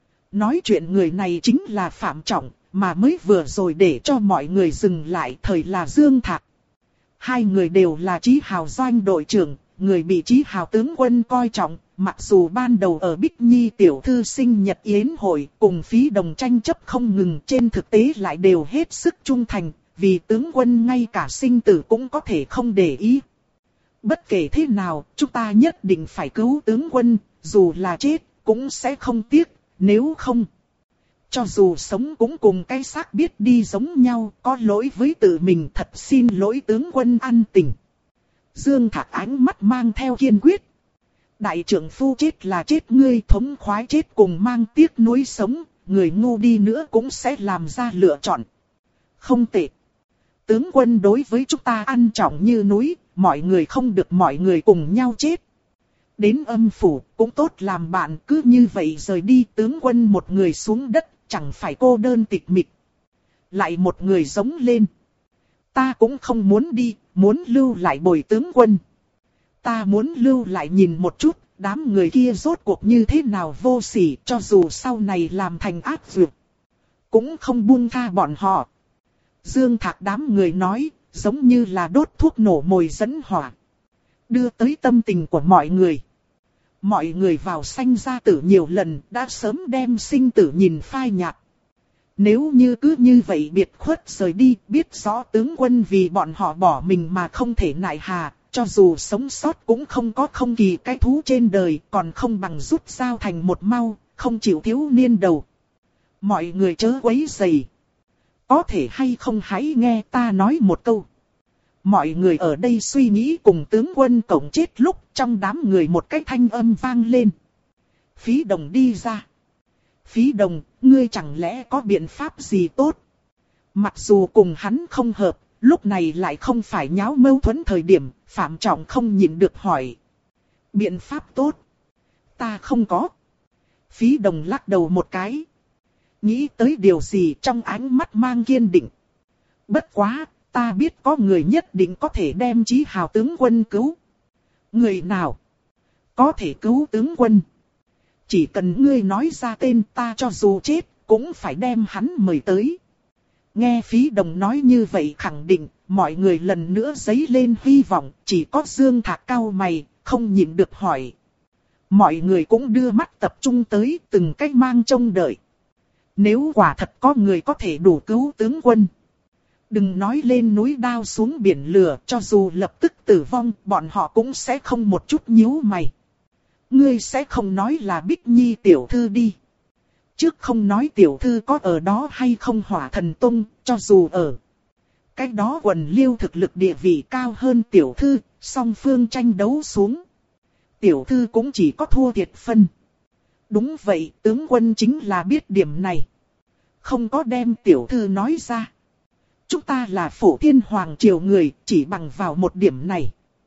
Nói chuyện người này chính là Phạm Trọng, mà mới vừa rồi để cho mọi người dừng lại thời là Dương Thạc. Hai người đều là Chí Hào doanh đội trưởng, người bị Chí Hào tướng quân coi trọng, mặc dù ban đầu ở Bích Nhi tiểu thư sinh nhật yến hội cùng Phí Đồng tranh chấp không ngừng, trên thực tế lại đều hết sức trung thành, vì tướng quân ngay cả sinh tử cũng có thể không để ý. Bất kể thế nào, chúng ta nhất định phải cứu tướng quân, dù là chết, cũng sẽ không tiếc, nếu không. Cho dù sống cũng cùng cái xác biết đi giống nhau, có lỗi với tự mình, thật xin lỗi tướng quân ăn tình. Dương Thạc ánh mắt mang theo kiên quyết. Đại trưởng phu chết là chết, ngươi thống khoái chết cùng mang tiếc nuối sống, người ngu đi nữa cũng sẽ làm ra lựa chọn. Không tệ. Tướng quân đối với chúng ta ăn trọng như núi, mọi người không được mọi người cùng nhau chết. Đến âm phủ cũng tốt làm bạn, cứ như vậy rời đi, tướng quân một người xuống đất, chẳng phải cô đơn tịch mịch. Lại một người giống lên. Ta cũng không muốn đi, muốn lưu lại bồi tướng quân. Ta muốn lưu lại nhìn một chút, đám người kia rốt cuộc như thế nào vô sỉ, cho dù sau này làm thành ác việc. Cũng không buông tha bọn họ. Dương Thạc đám người nói, giống như là đốt thuốc nổ mồi dẫn hỏa. Đưa tới tâm tình của mọi người. Mọi người vào sanh ra tử nhiều lần, đã sớm đem sinh tử nhìn phai nhạt. Nếu như cứ như vậy biệt khuất rời đi, biết rõ tướng quân vì bọn họ bỏ mình mà không thể nại hà, cho dù sống sót cũng không có không kỳ cái thú trên đời, còn không bằng rút dao thành một mau, không chịu thiếu niên đầu. Mọi người chớ quấy rầy. Có thể hay không hãy nghe ta nói một câu. Mọi người ở đây suy nghĩ cùng tướng quân cổng chết lúc, trong đám người một cái thanh âm vang lên. Phí Đồng đi ra. Phí Đồng, ngươi chẳng lẽ có biện pháp gì tốt? Mặc dù cùng hắn không hợp, lúc này lại không phải nháo mâu thuẫn thời điểm, Phạm Trọng không nhịn được hỏi. Biện pháp tốt? Ta không có. Phí Đồng lắc đầu một cái. Nghĩ tới điều gì trong ánh mắt mang kiên định. Bất quá, ta biết có người nhất định có thể đem Chí Hào tướng quân cứu. Người nào? Có thể cứu tướng quân. Chỉ cần ngươi nói ra tên, ta cho dù chết, cũng phải đem hắn mời tới. Nghe Phí Đồng nói như vậy khẳng định, mọi người lần nữa dấy lên hy vọng, chỉ có Dương Thạc cau mày, không nhịn được hỏi. Mọi người cũng đưa mắt tập trung tới, từng cách mang trông đợi. Nếu quả thật có người có thể đủ cứu tướng quân. Đừng nói lên núi đao xuống biển lửa, cho dù lập tức tử vong, bọn họ cũng sẽ không một chút nhíu mày. Ngươi sẽ không nói là Bích Nhi tiểu thư đi. Trước không nói tiểu thư có ở đó hay không Hỏa Thần Tông, cho dù ở. Cái đó Quần Liêu thực lực địa vị cao hơn tiểu thư, song phương tranh đấu xuống. Tiểu thư cũng chỉ có thua thiệt phân. Đúng vậy, tướng quân chính là biết điểm này. Không có đem tiểu thư nói ra. Chúng ta là Phổ Thiên Hoàng triều người, chỉ bằng vào một điểm này.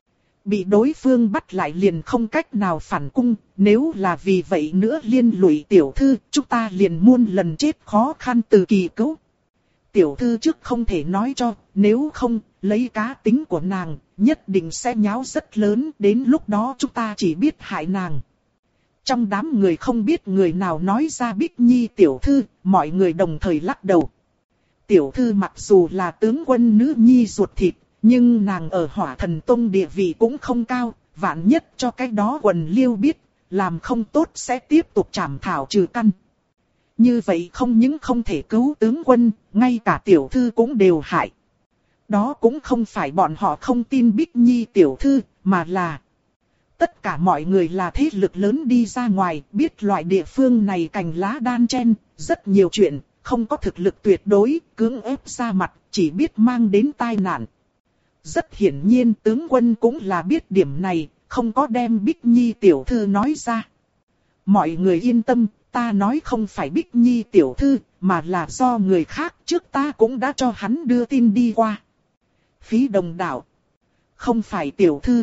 Bị đối phương bắt lại liền không cách nào phản cung, nếu là vì vậy nữa liên lụy tiểu thư, chúng ta liền muôn lần chết khó khăn từ kỳ cứu. Tiểu thư trước không thể nói cho, nếu không, lấy cá tính của nàng, nhất định sẽ nháo rất lớn, đến lúc đó chúng ta chỉ biết hại nàng. Trong đám người không biết người nào nói ra Bích Nhi tiểu thư, mọi người đồng thời lắc đầu. Tiểu thư mặc dù là tướng quân nữ nhi ruột thịt, nhưng nàng ở Hỏa Thần Tông địa vị cũng không cao, vạn nhất cho cái đó Quần Liêu biết, làm không tốt sẽ tiếp tục trảm thảo trừ căn. Như vậy không những không thể cứu tướng quân, ngay cả tiểu thư cũng đều hại. Đó cũng không phải bọn họ không tin Bích Nhi tiểu thư, mà là tất cả mọi người là thế lực lớn đi ra ngoài, biết loại địa phương này cành lá đan chen, rất nhiều chuyện, không có thực lực tuyệt đối, cưỡng ép ra mặt, chỉ biết mang đến tai nạn. Rất hiển nhiên tướng quân cũng là biết điểm này, không có đem Bích Nhi tiểu thư nói ra. Mọi người yên tâm, ta nói không phải Bích Nhi tiểu thư, mà là do người khác, trước ta cũng đã cho hắn đưa tin đi qua. Phí Đồng đạo. Không phải tiểu thư.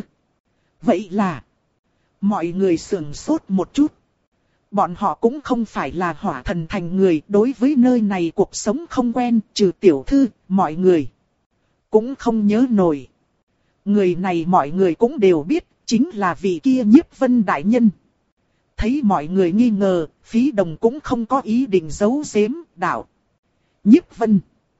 Vậy là. Mọi người sườn sốt một chút. Bọn họ cũng không phải là Hỏa Thần Thành người, đối với nơi này cuộc sống không quen, trừ tiểu thư, mọi người cũng không nhớ nổi. Người này mọi người cũng đều biết, chính là vị kia Nhiếp Vân đại nhân. Thấy mọi người nghi ngờ, Phí Đồng cũng không có ý định giấu giếm, đạo. Nhiếp Vân.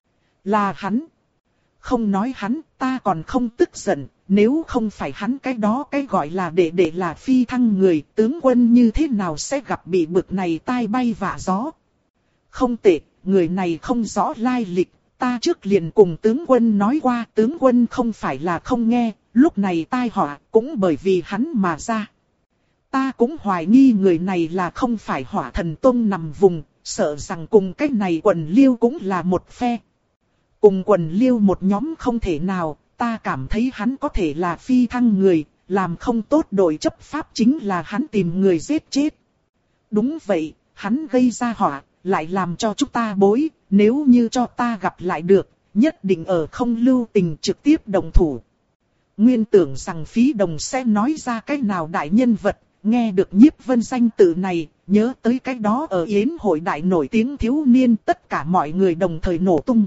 Là hắn. Không nói hắn, ta còn không tức giận, nếu không phải hắn cái đó cái gọi là đệ đệ là phi thăng người, tướng quân như thế nào sẽ gặp bị bực này tai bay vạ gió. Không tệ, người này không rõ lai lịch. Ta trước liền cùng tướng quân nói qua, tướng quân không phải là không nghe, lúc này tai họa cũng bởi vì hắn mà ra. Ta cũng hoài nghi người này là không phải Hỏa Thần Tông nằm vùng, sợ rằng cùng cách này Quần Liêu cũng là một phe. Cùng Quần Liêu một nhóm không thể nào, ta cảm thấy hắn có thể là phi thăng người, làm không tốt đội chấp pháp chính là hắn tìm người giết chết. Đúng vậy, hắn gây ra họa, lại làm cho chúng ta bối, nếu như cho ta gặp lại được, nhất định ở không lưu tình trực tiếp động thủ. Nguyên tưởng rằng Phí Đồng sẽ nói ra cái nào đại nhân vật, nghe được Nhiếp Vân danh tự này, nhớ tới cái đó ở yến hội đại nổi tiếng thiếu niên, tất cả mọi người đồng thời nổ tung.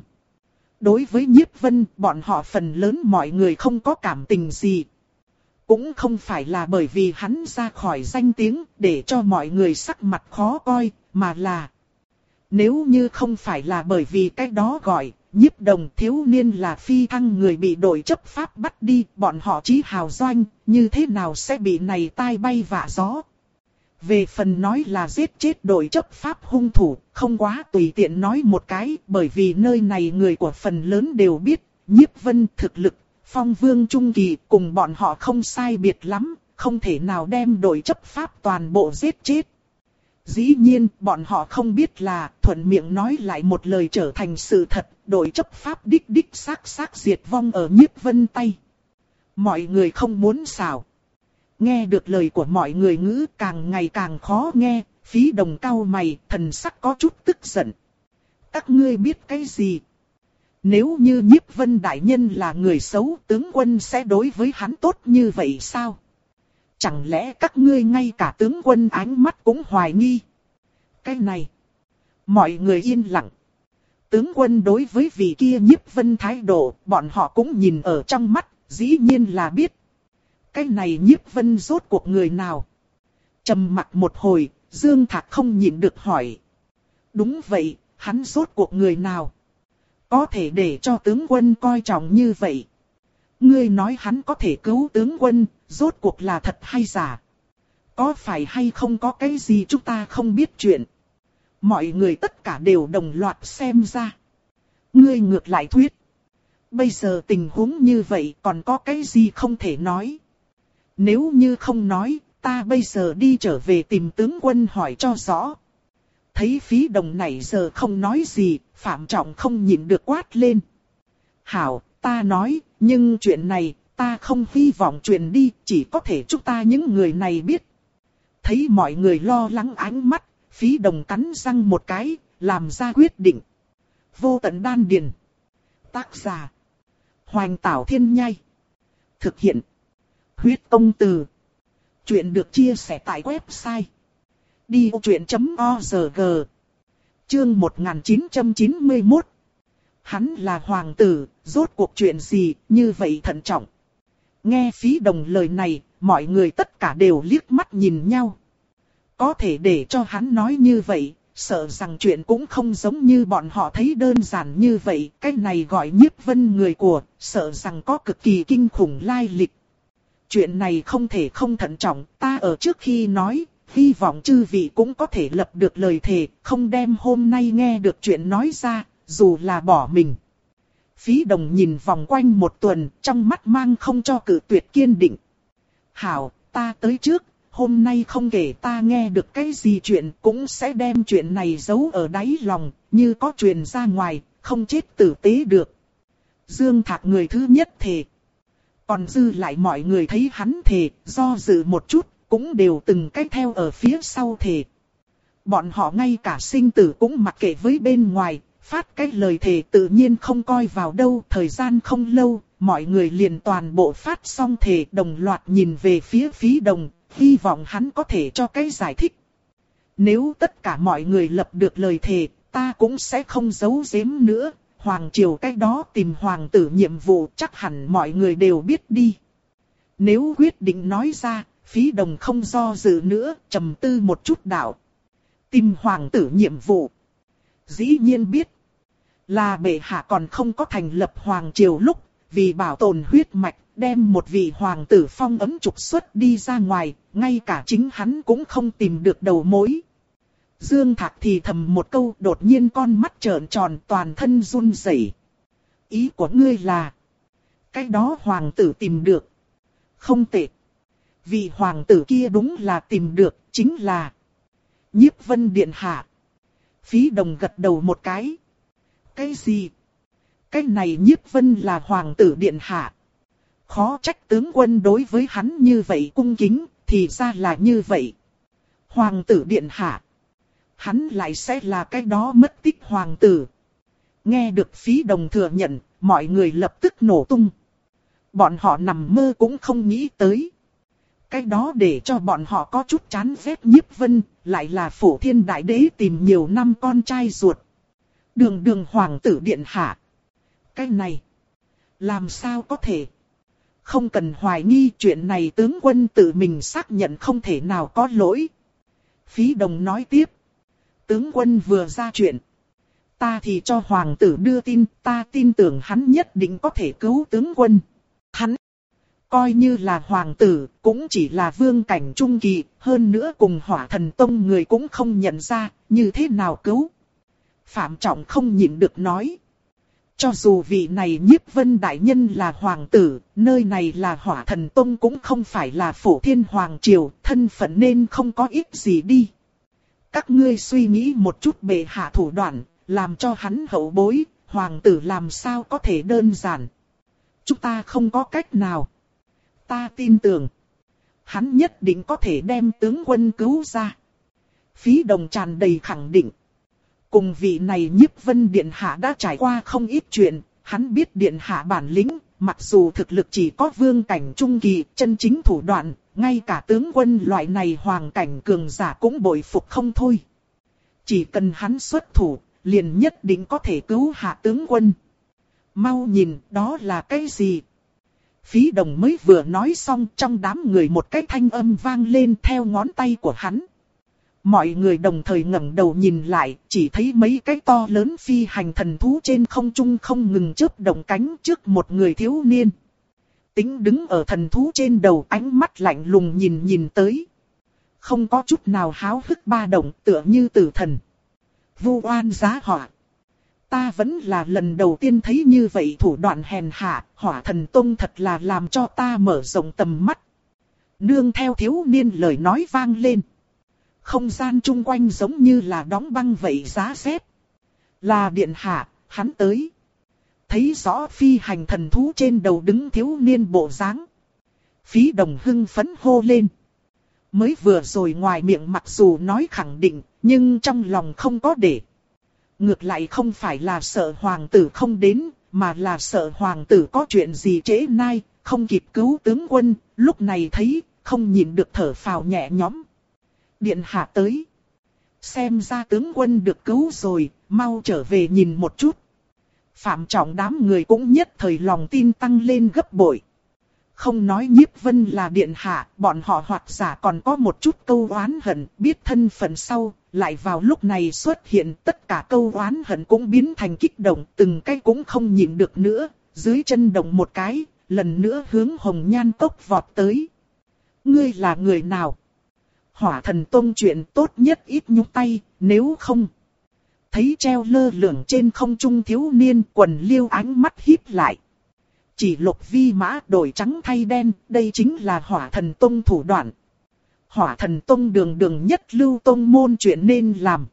Đối với Nhiếp Vân, bọn họ phần lớn mọi người không có cảm tình gì. Cũng không phải là bởi vì hắn ra khỏi danh tiếng để cho mọi người sắc mặt khó coi, mà là nếu như không phải là bởi vì cái đó gọi Nhiếp Đồng thiếu niên là phi thăng người bị đội chấp pháp bắt đi, bọn họ chí hào doanh, như thế nào sẽ bị này tai bay vạ gió. Về phần nói là giết chết đội chấp pháp hung thủ, không quá tùy tiện nói một cái, bởi vì nơi này người của phần lớn đều biết, Nhiếp Vân thực lực, Phong Vương Trung Kỳ cùng bọn họ không sai biệt lắm, không thể nào đem đội chấp pháp toàn bộ giết chết. Dĩ nhiên, bọn họ không biết là, thuận miệng nói lại một lời trở thành sự thật, đội chấp pháp đích đích xác xác diệt vong ở Nhiếp Vân tay. Mọi người không muốn xảo. Nghe được lời của mọi người ngữ càng ngày càng khó nghe, Phí Đồng cau mày, thần sắc có chút tức giận. Các ngươi biết cái gì? Nếu như Nhiếp Vân đại nhân là người xấu, tướng quân sẽ đối với hắn tốt như vậy sao? Chẳng lẽ các ngươi ngay cả tướng quân ánh mắt cũng hoài nghi? Cái này, mọi người yên lặng. Tướng quân đối với vị kia Nhiếp Vân thái độ, bọn họ cũng nhìn ở trong mắt, dĩ nhiên là biết. Cái này Nhiếp Vân rốt cuộc người nào? Trầm mặc một hồi, Dương Thạc không nhịn được hỏi. Đúng vậy, hắn rốt cuộc người nào? Có thể để cho tướng quân coi trọng như vậy. Ngươi nói hắn có thể cứu tướng quân, rốt cuộc là thật hay giả? Có phải hay không có cái gì chúng ta không biết chuyện? Mọi người tất cả đều đồng loạt xem ra. Ngươi ngược lại thuyết. Bây giờ tình huống như vậy còn có cái gì không thể nói? Nếu như không nói, ta bây giờ đi trở về tìm tướng quân hỏi cho rõ. Thấy Phí Đồng nãy giờ không nói gì, Phạm Trọng không nhịn được quát lên. Hảo, ta nói, nhưng chuyện này, ta không hy vọng truyền đi, chỉ có thể chúng ta những người này biết. Thấy mọi người lo lắng ánh mắt, Phí Đồng cắn răng một cái, làm ra quyết định. Vô Tận Đan Điền. Tác giả. Hoành Tảo Thiên Nhai. Thực hiện. Huyết Công Từ. Chuyện được chia sẻ tại website đi ô truyện chấm org. Chương một nghìn chín trăm chín mươi mốt. Hắn là hoàng tử, rốt cuộc chuyện gì, như vậy thận trọng. Nghe Phí Đồng lời này, mọi người tất cả đều liếc mắt nhìn nhau. Có thể để cho hắn nói như vậy, sợ rằng chuyện cũng không giống như bọn họ thấy đơn giản như vậy. Cái này gọi Nhiếp Vân người của, sợ rằng có cực kỳ kinh khủng lai lịch. Chuyện này không thể không thận trọng, ta ở trước khi nói, hy vọng chư vị cũng có thể lập được lời thề, không đem hôm nay nghe được chuyện nói ra, dù là bỏ mình. Phí Đồng nhìn vòng quanh một tuần, trong mắt mang không cho cự tuyệt kiên định. Hảo, ta tới trước, hôm nay không kể ta nghe được cái gì chuyện, cũng sẽ đem chuyện này giấu ở đáy lòng, như có truyền ra ngoài, không chết tử tế được. Dương Thạc người thứ nhất thề. Còn dư lại mọi người thấy hắn thề, do dự một chút, cũng đều từng cách theo ở phía sau thề. Bọn họ ngay cả sinh tử cũng mặc kệ với bên ngoài, phát cái lời thề tự nhiên không coi vào đâu. Thời gian không lâu, mọi người liền toàn bộ phát xong thề, đồng loạt nhìn về phía Phí Đồng, hy vọng hắn có thể cho cái giải thích. Nếu tất cả mọi người lập được lời thề, ta cũng sẽ không giấu giếm nữa. Hoàng triều cái đó tìm hoàng tử nhiệm vụ chắc hẳn mọi người đều biết đi. Nếu quyết định nói ra, Phí Đồng không do dự nữa, trầm tư một chút đạo. Tìm hoàng tử nhiệm vụ. Dĩ nhiên biết. Là bệ hạ còn không có thành lập hoàng triều lúc, vì bảo tồn huyết mạch, đem một vị hoàng tử phong ấm trục xuất đi ra ngoài, ngay cả chính hắn cũng không tìm được đầu mối. Dương Thạc thì thầm một câu, đột nhiên con mắt trợn tròn, toàn thân run rẩy. Ý của ngươi là, cái đó hoàng tử tìm được. Không tệ. Vị hoàng tử kia đúng là tìm được, chính là Nhiếp Vân điện hạ. Phí Đồng gật đầu một cái. Cái gì? Cái này Nhiếp Vân là hoàng tử điện hạ. Khó trách tướng quân đối với hắn như vậy cung kính, thì ra là như vậy. Hoàng tử điện hạ. Hắn lại sẽ là cái đó mất tích hoàng tử. Nghe được Phí Đồng thừa nhận, mọi người lập tức nổ tung. Bọn họ nằm mơ cũng không nghĩ tới. Cái đó để cho bọn họ có chút chán ghét Nhiếp Vân, lại là Phổ Thiên Đại Đế tìm nhiều năm con trai ruột. Đường đường hoàng tử điện hạ. Cái này, làm sao có thể? Không cần hoài nghi, chuyện này tướng quân tự mình xác nhận không thể nào có lỗi. Phí Đồng nói tiếp. Tướng quân vừa ra chuyện. Ta thì cho hoàng tử đưa tin, ta tin tưởng hắn nhất định có thể cứu tướng quân. Hắn, coi như là hoàng tử, cũng chỉ là vương cảnh trung kỳ, hơn nữa cùng Hỏa Thần Tông người cũng không nhận ra, như thế nào cứu. Phạm Trọng không nhịn được nói. Cho dù vị này Nhiếp Vân đại nhân là hoàng tử, nơi này là Hỏa Thần Tông cũng không phải là Phổ Thiên Hoàng Triều, thân phận nên không có ít gì đi. Các ngươi suy nghĩ một chút bệ hạ thủ đoạn, làm cho hắn hậu bối, hoàng tử làm sao có thể đơn giản. Chúng ta không có cách nào. Ta tin tưởng, hắn nhất định có thể đem tướng quân cứu ra. Phí Đồng tràn đầy khẳng định. Cùng vị này Nhiếp Vân điện hạ đã trải qua không ít chuyện, hắn biết điện hạ bản lĩnh, mặc dù thực lực chỉ có vương cảnh trung kỳ, chân chính thủ đoạn, ngay cả tướng quân loại này hoàng cảnh cường giả cũng bội phục không thôi. Chỉ cần hắn xuất thủ, liền nhất định có thể cứu hạ tướng quân. Mau nhìn, đó là cái gì? Phí Đồng mới vừa nói xong, trong đám người một cái thanh âm vang lên theo ngón tay của hắn. Mọi người đồng thời ngẩng đầu nhìn lại, chỉ thấy mấy cái to lớn phi hành thần thú trên không trung không ngừng chớp động cánh trước một người thiếu niên. Tính đứng ở thần thú trên đầu, ánh mắt lạnh lùng nhìn nhìn tới. Không có chút nào háo hức ba động, tựa như tử thần. Vu oan giá họa. Ta vẫn là lần đầu tiên thấy như vậy thủ đoạn hèn hạ, Hỏa Thần Tông thật là làm cho ta mở rộng tầm mắt. Nương theo thiếu niên lời nói vang lên. Không gian chung quanh giống như là đóng băng vậy giá rét. Là điện hạ, hắn tới. Thấy rõ phi hành thần thú trên đầu đứng thiếu niên bộ dáng. Phí Đồng hưng phấn hô lên. Mới vừa rồi ngoài miệng mặc dù nói khẳng định, nhưng trong lòng không có để. Ngược lại không phải là sợ hoàng tử không đến, mà là sợ hoàng tử có chuyện gì trễ nai, không kịp cứu tướng quân, lúc này thấy, không nhìn được thở phào nhẹ nhõm. Điện hạ tới. Xem ra tướng quân được cứu rồi, mau trở về nhìn một chút. Phạm Trọng đám người cũng nhất thời lòng tin tăng lên gấp bội. Không nói Nhiếp Vân là điện hạ, bọn họ hoặc giả còn có một chút câu oán hận, biết thân phận sau, lại vào lúc này xuất hiện tất cả câu oán hận cũng biến thành kích động, từng cái cũng không nhịn được nữa, dưới chân động một cái, lần nữa hướng Hồng Nhan Cốc vọt tới. Ngươi là người nào? Hỏa Thần Tông chuyện tốt nhất ít nhúc tay, nếu không. Thấy treo lơ lửng trên không trung thiếu niên, Quần Liêu ánh mắt híp lại. Chỉ lục vi mã đổi trắng thay đen, đây chính là Hỏa Thần Tông thủ đoạn. Hỏa Thần Tông đường đường nhất lưu tông môn chuyện nên làm.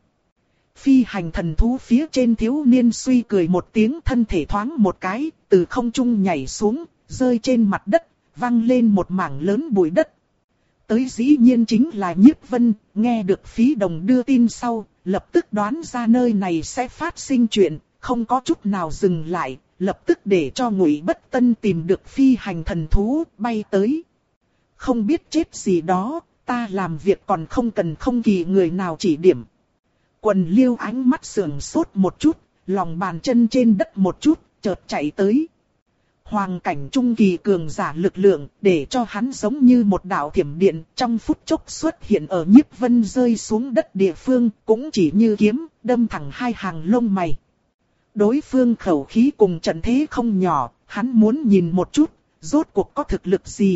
Phi hành thần thú phía trên thiếu niên suy cười một tiếng, thân thể thoáng một cái, từ không trung nhảy xuống, rơi trên mặt đất, văng lên một mảng lớn bụi đất. Tới dĩ nhiên chính là Nhiếp Vân, nghe được Phí Đồng đưa tin sau, lập tức đoán ra nơi này sẽ phát sinh chuyện, không có chút nào dừng lại, lập tức để cho Ngụy Bất Tân tìm được phi hành thần thú, bay tới. Không biết chết gì đó, ta làm việc còn không cần không kỳ người nào chỉ điểm. Quần Liêu ánh mắt sườn sốt một chút, lòng bàn chân trên đất một chút, chợt chạy tới. Hoàng cảnh trung kỳ cường giả lực lượng, để cho hắn giống như một đạo thiểm điện, trong phút chốc xuất hiện ở Nhiếp Vân rơi xuống đất địa phương, cũng chỉ như kiếm, đâm thẳng hai hàng lông mày. Đối phương khẩu khí cùng trận thế không nhỏ, hắn muốn nhìn một chút, rốt cuộc có thực lực gì.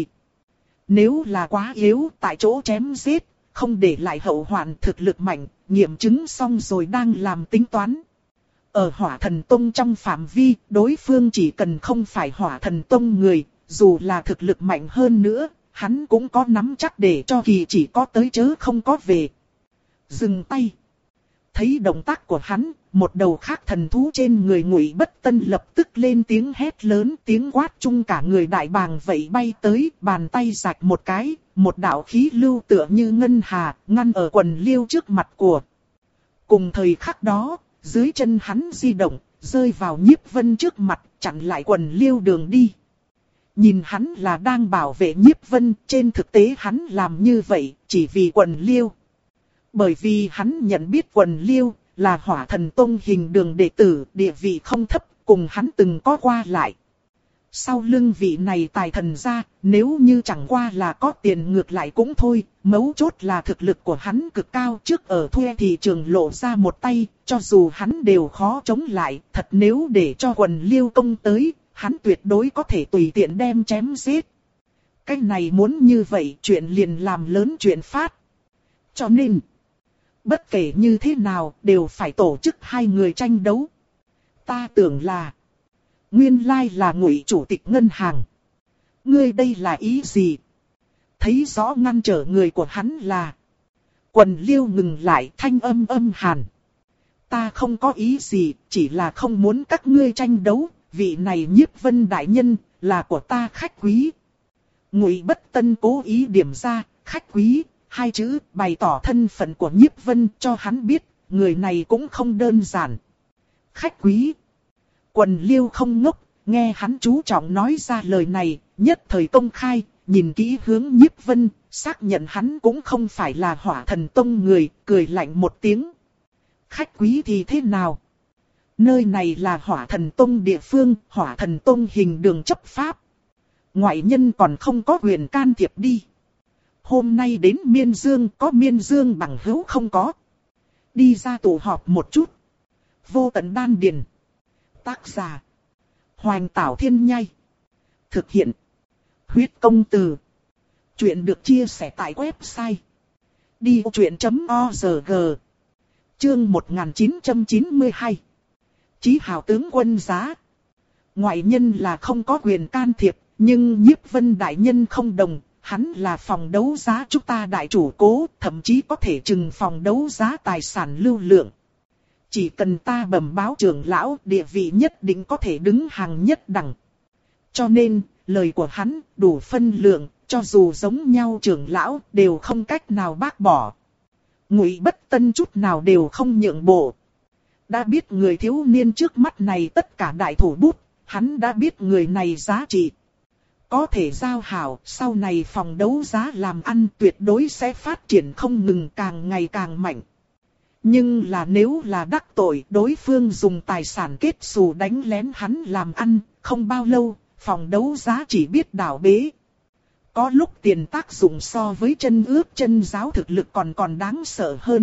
Nếu là quá yếu, tại chỗ chém giết, không để lại hậu hoạn, thực lực mạnh, nghiệm chứng xong rồi đang làm tính toán. Ở Hỏa Thần Tông trong phạm vi, đối phương chỉ cần không phải Hỏa Thần Tông người, dù là thực lực mạnh hơn nữa, hắn cũng có nắm chắc để cho kỳ chỉ có tới chớ không có về. Dừng tay. Thấy động tác của hắn, một đầu khác thần thú trên người Ngụy Bất Tân lập tức lên tiếng hét lớn, tiếng quát chung cả người đại bàng vậy bay tới, bàn tay rạch một cái, một đạo khí lưu tựa như ngân hà, ngăn ở Quần Liêu trước mặt của. Cùng thời khắc đó, dưới chân hắn di động, rơi vào Nhiếp Vân trước mặt, chặn lại Quần Liêu đường đi. Nhìn hắn là đang bảo vệ Nhiếp Vân, trên thực tế hắn làm như vậy, chỉ vì Quần Liêu. Bởi vì hắn nhận biết Quần Liêu là Hỏa Thần Tông hình đường đệ tử, địa vị không thấp, cùng hắn từng có qua lại. Sau lưng vị này tài thần ra, nếu như chẳng qua là có tiền ngược lại cũng thôi, mấu chốt là thực lực của hắn cực cao, trước ở thuê thị trường lộ ra một tay, cho dù hắn đều khó chống lại, thật nếu để cho Quần Liêu công tới, hắn tuyệt đối có thể tùy tiện đem chém giết. Cái này muốn như vậy, chuyện liền làm lớn chuyện phát. Cho nên, bất kể như thế nào, đều phải tổ chức hai người tranh đấu. Ta tưởng là, nguyên lai là Ngụy chủ tịch ngân hàng. Ngươi đây là ý gì? Thấy rõ ngăn trở người của hắn là. Quần Liêu ngừng lại, thanh âm âm hàn. Ta không có ý gì, chỉ là không muốn các ngươi tranh đấu, vị này Nhiếp Vân đại nhân, là của ta khách quý. Ngụy Bất Tân cố ý điểm ra, khách quý, hai chữ bày tỏ thân phận của Nhiếp Vân cho hắn biết, người này cũng không đơn giản. Khách quý. Quần Liêu không ngốc, nghe hắn chú trọng nói ra lời này, nhất thời công khai, nhìn kỹ hướng Nhiếp Vân, xác nhận hắn cũng không phải là Hỏa Thần Tông người, cười lạnh một tiếng. Khách quý thì thế nào? Nơi này là Hỏa Thần Tông địa phương, Hỏa Thần Tông hình đường chấp pháp. Ngoại nhân còn không có quyền can thiệp đi. Hôm nay đến Miên Dương, có Miên Dương bằng hữu không có. Đi ra tụ họp một chút. Vô Tận Đan Điền. Tác giả. Hoành Tảo Thiên Nhai. Thực hiện. Huyết Công Từ. Chuyện được chia sẻ tại website. đi vô chuyện chấm org. Chương một nghìn chín trăm chín mươi hai. Chí hào tướng quân giá. Ngoại nhân là không có quyền can thiệp, nhưng Nhiếp Vân đại nhân không đồng. Hắn là phòng đấu giá chúng ta đại chủ cố, thậm chí có thể trừng phòng đấu giá tài sản lưu lượng. Chỉ cần ta bẩm báo trưởng lão, địa vị nhất định có thể đứng hàng nhất đẳng. Cho nên, lời của hắn đủ phân lượng, cho dù giống nhau trưởng lão đều không cách nào bác bỏ. Ngụy Bất Tân chút nào đều không nhượng bộ. Đã biết người thiếu niên trước mắt này tất cả đại thủ bút, hắn đã biết người này giá trị. Có thể giao hảo, sau này phòng đấu giá làm ăn tuyệt đối sẽ phát triển không ngừng, càng ngày càng mạnh. Nhưng là nếu là đắc tội, đối phương dùng tài sản kết xù đánh lén hắn làm ăn, không bao lâu, phòng đấu giá chỉ biết đảo bế. Có lúc tiền tác dụng so với chân ước chân giáo thực lực còn còn đáng sợ hơn.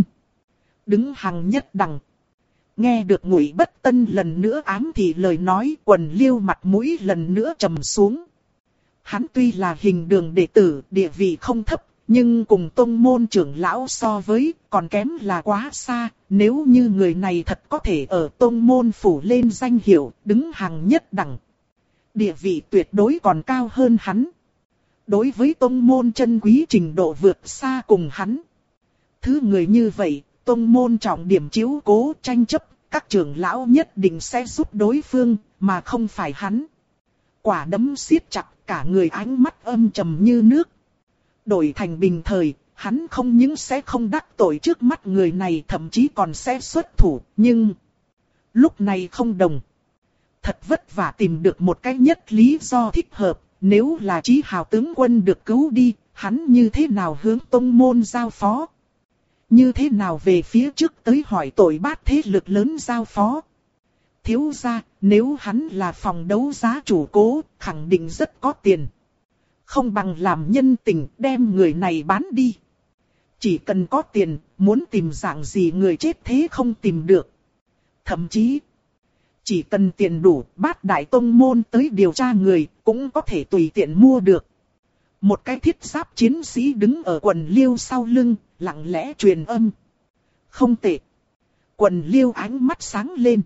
Đứng hàng nhất đẳng. Nghe được Ngụy Bất Tân lần nữa ám thì lời nói, Quần Liêu mặt mũi lần nữa trầm xuống. Hắn tuy là hình đường đệ tử, địa vị không thấp, nhưng cùng tông môn trưởng lão so với, còn kém là quá xa. Nếu như người này thật có thể ở tông môn phủ lên danh hiệu, đứng hàng nhất đẳng, địa vị tuyệt đối còn cao hơn hắn. Đối với tông môn chân quý trình độ vượt xa cùng hắn. Thứ người như vậy, tông môn trọng điểm chiếu cố tranh chấp, các trưởng lão nhất định sẽ giúp đối phương, mà không phải hắn. Quả đấm siết chặt, cả người ánh mắt âm trầm như nước. Đổi thành bình thời, hắn không những sẽ không đắc tội trước mắt người này, thậm chí còn sẽ xuất thủ, nhưng lúc này không đồng. Thật vất vả tìm được một cái nhất lý do thích hợp, nếu là Chí hào tướng quân được cứu đi, hắn như thế nào hướng tông môn giao phó? Như thế nào về phía trước tới hỏi tội bát thế lực lớn giao phó? Thiếu gia, nếu hắn là phòng đấu giá chủ cố, khẳng định rất có tiền. Không bằng làm nhân tình đem người này bán đi. Chỉ cần có tiền, muốn tìm dạng gì người chết thế không tìm được. Thậm chí, chỉ cần tiền đủ, bát đại tông môn tới điều tra người, cũng có thể tùy tiện mua được. Một cái thiết giáp chiến sĩ đứng ở Quần Liêu sau lưng, lặng lẽ truyền âm. Không tệ. Quần Liêu ánh mắt sáng lên.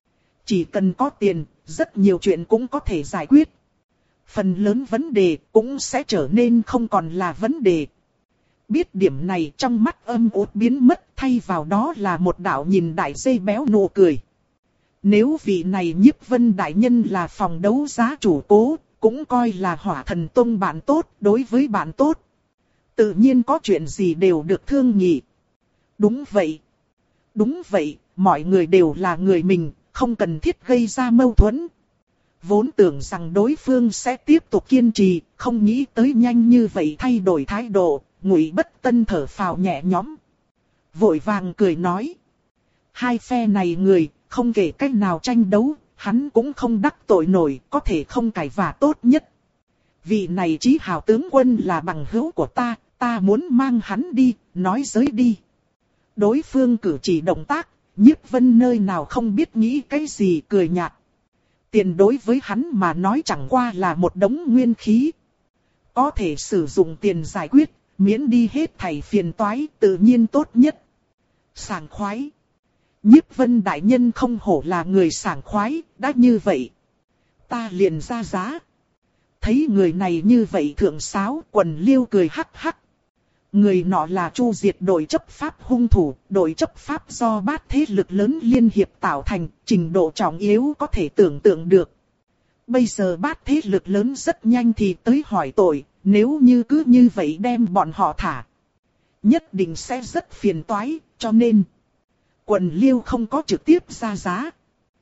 Chỉ cần có tiền, rất nhiều chuyện cũng có thể giải quyết. Phần lớn vấn đề cũng sẽ trở nên không còn là vấn đề. Biết điểm này, trong mắt âm út biến mất, thay vào đó là một đạo nhìn đại dây béo nụ cười. Nếu vị này Nhiếp Vân đại nhân là phòng đấu giá chủ cố, cũng coi là Hỏa Thần Tông bạn tốt, đối với bạn tốt. Tự nhiên có chuyện gì đều được thương nghị. Đúng vậy. Đúng vậy, mọi người đều là người mình, không cần thiết gây ra mâu thuẫn. Vốn tưởng rằng đối phương sẽ tiếp tục kiên trì, không nghĩ tới nhanh như vậy thay đổi thái độ, Ngụy Bất Tân thở phào nhẹ nhõm. Vội vàng cười nói. Hai phe này người, không kể cách nào tranh đấu, hắn cũng không đắc tội nổi, có thể không cãi vả tốt nhất. Vị này Chí Hào tướng quân là bằng hữu của ta, ta muốn mang hắn đi, nói giới đi. Đối phương cử chỉ động tác, Nhiếp Vân nơi nào không biết nghĩ cái gì, cười nhạt. Tiền đối với hắn mà nói chẳng qua là một đống nguyên khí. Có thể sử dụng tiền giải quyết, miễn đi hết thảy phiền toái, tự nhiên tốt nhất. Sảng khoái. Nhiếp Vân đại nhân không hổ là người sảng khoái, đã như vậy. Ta liền ra giá. Thấy người này như vậy thượng sáo, Quần Liêu cười hắc hắc. Người nọ là Chu Diệt đội chấp pháp hung thủ, đội chấp pháp do bát thế lực lớn liên hiệp tạo thành, trình độ trọng yếu có thể tưởng tượng được. Bây giờ bát thế lực lớn rất nhanh thì tới hỏi tội, nếu như cứ như vậy đem bọn họ thả, nhất định sẽ rất phiền toái, cho nên Quần Liêu không có trực tiếp ra giá,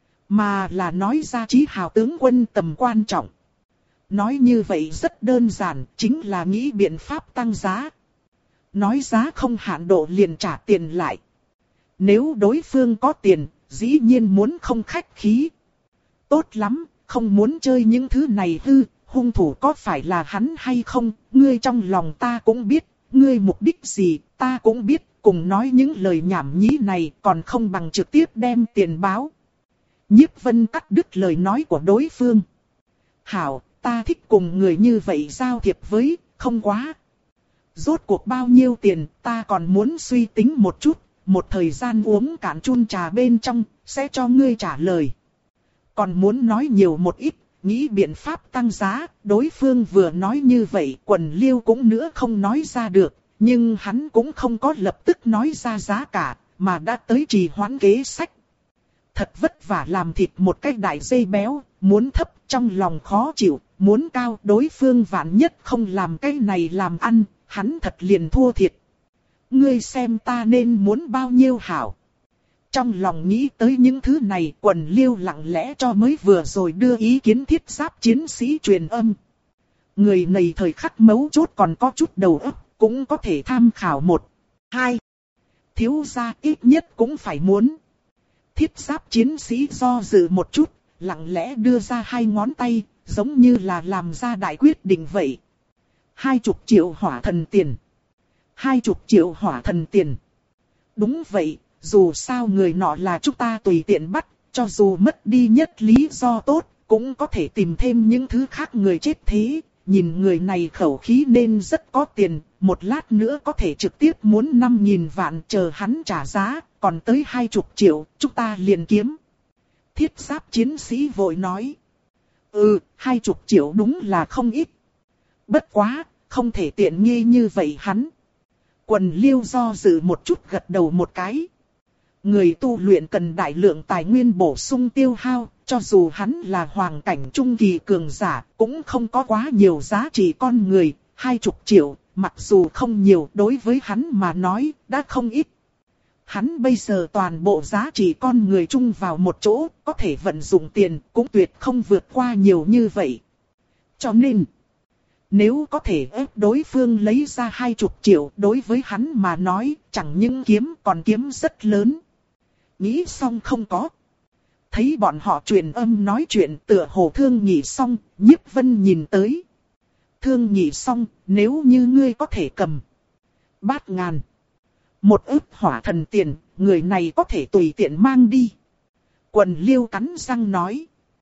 mà là nói ra Chí Hào tướng quân tầm quan trọng. Nói như vậy rất đơn giản, chính là nghĩ biện pháp tăng giá. Nói giá không hạn độ liền trả tiền lại. Nếu đối phương có tiền, dĩ nhiên muốn không khách khí. Tốt lắm, không muốn chơi những thứ này hư, hung thủ có phải là hắn hay không, ngươi trong lòng ta cũng biết, ngươi mục đích gì, ta cũng biết, cùng nói những lời nhảm nhí này còn không bằng trực tiếp đem tiền báo. Nhiếp Vân cắt đứt lời nói của đối phương. Hảo, ta thích cùng người như vậy giao thiệp với, không quá. Rốt cuộc bao nhiêu tiền, ta còn muốn suy tính một chút, một thời gian uống cạn chun trà bên trong, sẽ cho ngươi trả lời. Còn muốn nói nhiều một ít, nghĩ biện pháp tăng giá, đối phương vừa nói như vậy, Quần Liêu cũng nữa không nói ra được, nhưng hắn cũng không có lập tức nói ra giá cả, mà đã tới trì hoãn kế sách. Thật vất vả làm thịt một cái đại dây béo, muốn thấp trong lòng khó chịu, muốn cao đối phương vạn nhất không làm cái này làm ăn. Hắn thật liền thua thiệt. Ngươi xem ta nên muốn bao nhiêu hảo. Trong lòng nghĩ tới những thứ này, Quần Liêu lặng lẽ cho mới vừa rồi đưa ý kiến thiết giáp chiến sĩ truyền âm. Người này thời khắc mấu chốt còn có chút đầu óc, cũng có thể tham khảo một, hai. Thiếu gia ít nhất cũng phải muốn. Thiết giáp chiến sĩ do dự một chút, lặng lẽ đưa ra hai ngón tay, giống như là làm ra đại quyết định vậy. Hai chục triệu hỏa thần tiền. Hai chục triệu hỏa thần tiền. Đúng vậy, dù sao người nọ là chúng ta tùy tiện bắt, cho dù mất đi nhất lý do tốt, cũng có thể tìm thêm những thứ khác người chết thế. Nhìn người này khẩu khí nên rất có tiền, một lát nữa có thể trực tiếp muốn năm nghìn vạn chờ hắn trả giá, còn tới hai chục triệu, chúng ta liền kiếm. Thiết giáp chiến sĩ vội nói. Ừ, hai chục triệu đúng là không ít. Bất quá, không thể tiện nghi như vậy hắn. Quần Liêu do dự một chút gật đầu một cái. Người tu luyện cần đại lượng tài nguyên bổ sung tiêu hao, cho dù hắn là hoàng cảnh trung kỳ cường giả, cũng không có quá nhiều giá trị con người, hai chục triệu, mặc dù không nhiều đối với hắn mà nói, đã không ít. Hắn bây giờ toàn bộ giá trị con người chung vào một chỗ, có thể vận dụng tiền, cũng tuyệt không vượt qua nhiều như vậy. Cho nên, nếu có thể ép đối phương lấy ra hai chục triệu đối với hắn mà nói, chẳng những kiếm còn kiếm rất lớn. Nghĩ xong không có. Thấy bọn họ truyền âm nói chuyện tựa hồ thương nghị xong, Nhiếp Vân nhìn tới. Thương nghị xong, nếu như ngươi có thể cầm bát ngàn. Một ức hỏa thần tiền, người này có thể tùy tiện mang đi. Quần Liêu cắn răng nói.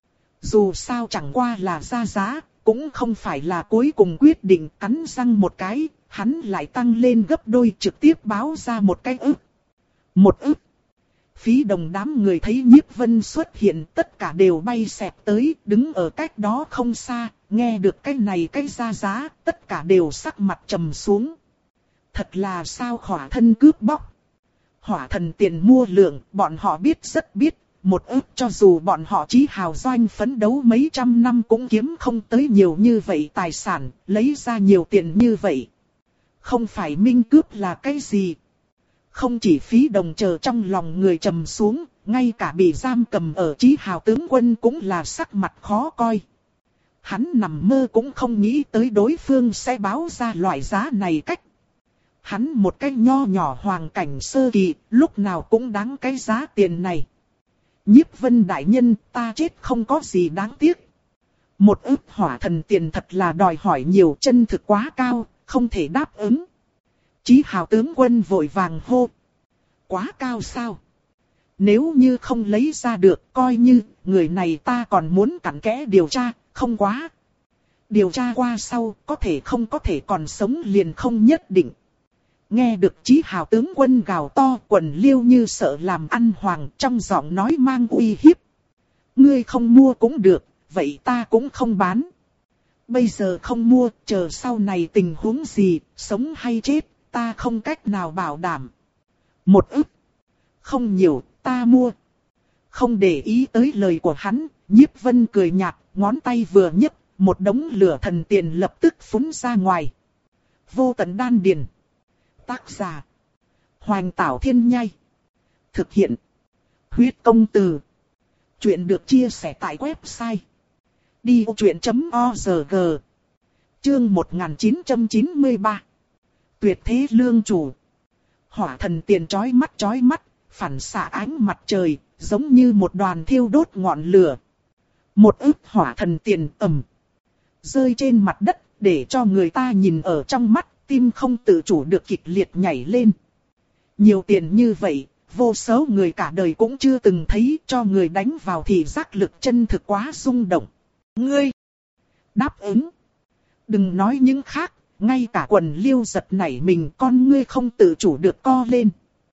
Dù sao chẳng qua là ra giá, cũng không phải là cuối cùng quyết định, cắn răng một cái, hắn lại tăng lên gấp đôi trực tiếp báo ra một cái ức. Một ức. Phí Đồng đám người thấy Nhiếp Vân xuất hiện tất cả đều bay xẹp tới, đứng ở cách đó không xa, nghe được cái này cái ra giá, tất cả đều sắc mặt trầm xuống. Thật là sao khỏa thân cướp bóc. hỏa thần tiền mua lượng, bọn họ biết rất biết, một ức cho dù bọn họ chí hào doanh phấn đấu mấy trăm năm cũng kiếm không tới nhiều như vậy tài sản, lấy ra nhiều tiền như vậy. Không phải minh cướp là cái gì? Không chỉ phí đồng chờ trong lòng người trầm xuống, ngay cả bị giam cầm ở chí hào tướng quân cũng là sắc mặt khó coi. Hắn nằm mơ cũng không nghĩ tới đối phương sẽ báo ra loại giá này cách. Hắn một cái nho nhỏ hoàng cảnh sơ kỳ, lúc nào cũng đáng cái giá tiền này. Nhiếp Vân đại nhân, ta chết không có gì đáng tiếc. Một ức hỏa thần tiền thật là đòi hỏi nhiều, chân thực quá cao, không thể đáp ứng. Chí hào tướng quân vội vàng hô. Quá cao sao? Nếu như không lấy ra được, coi như người này ta còn muốn cặn kẽ điều tra, không quá. Điều tra qua sau, có thể không có thể còn sống liền không nhất định. Nghe được chí hào tướng quân gào to, Quần Liêu như sợ làm ăn hoàng, trong giọng nói mang uy hiếp. Ngươi không mua cũng được, vậy ta cũng không bán. Bây giờ không mua, chờ sau này tình huống gì, sống hay chết, ta không cách nào bảo đảm. Một ức. Không nhiều, ta mua. Không để ý tới lời của hắn, Nhiếp Vân cười nhạt, ngón tay vừa nhấc, một đống lửa thần tiền lập tức phúng ra ngoài. Vô tận đan điền. Tác giả. Hoành Tảo Thiên Nhai. Thực hiện. Huyết Công Từ. Chuyện được chia sẻ tại website. đi ô chuyện chấm org. Chương một nghìn chín trăm chín mươi ba. Tuyệt thế lương chủ. Hỏa thần tiền chói mắt chói mắt, phản xạ ánh mặt trời, giống như một đoàn thiêu đốt ngọn lửa. Một ức hỏa thần tiền ầm rơi trên mặt đất, để cho người ta nhìn ở trong mắt, tim không tự chủ được kịch liệt nhảy lên. Nhiều tiền như vậy, vô số người cả đời cũng chưa từng thấy, cho người đánh vào thì giác lực chân thực quá rung động. Ngươi đáp ứng. Đừng nói những khác, ngay cả Quần Liêu giật nảy mình, con ngươi không tự chủ được co lên.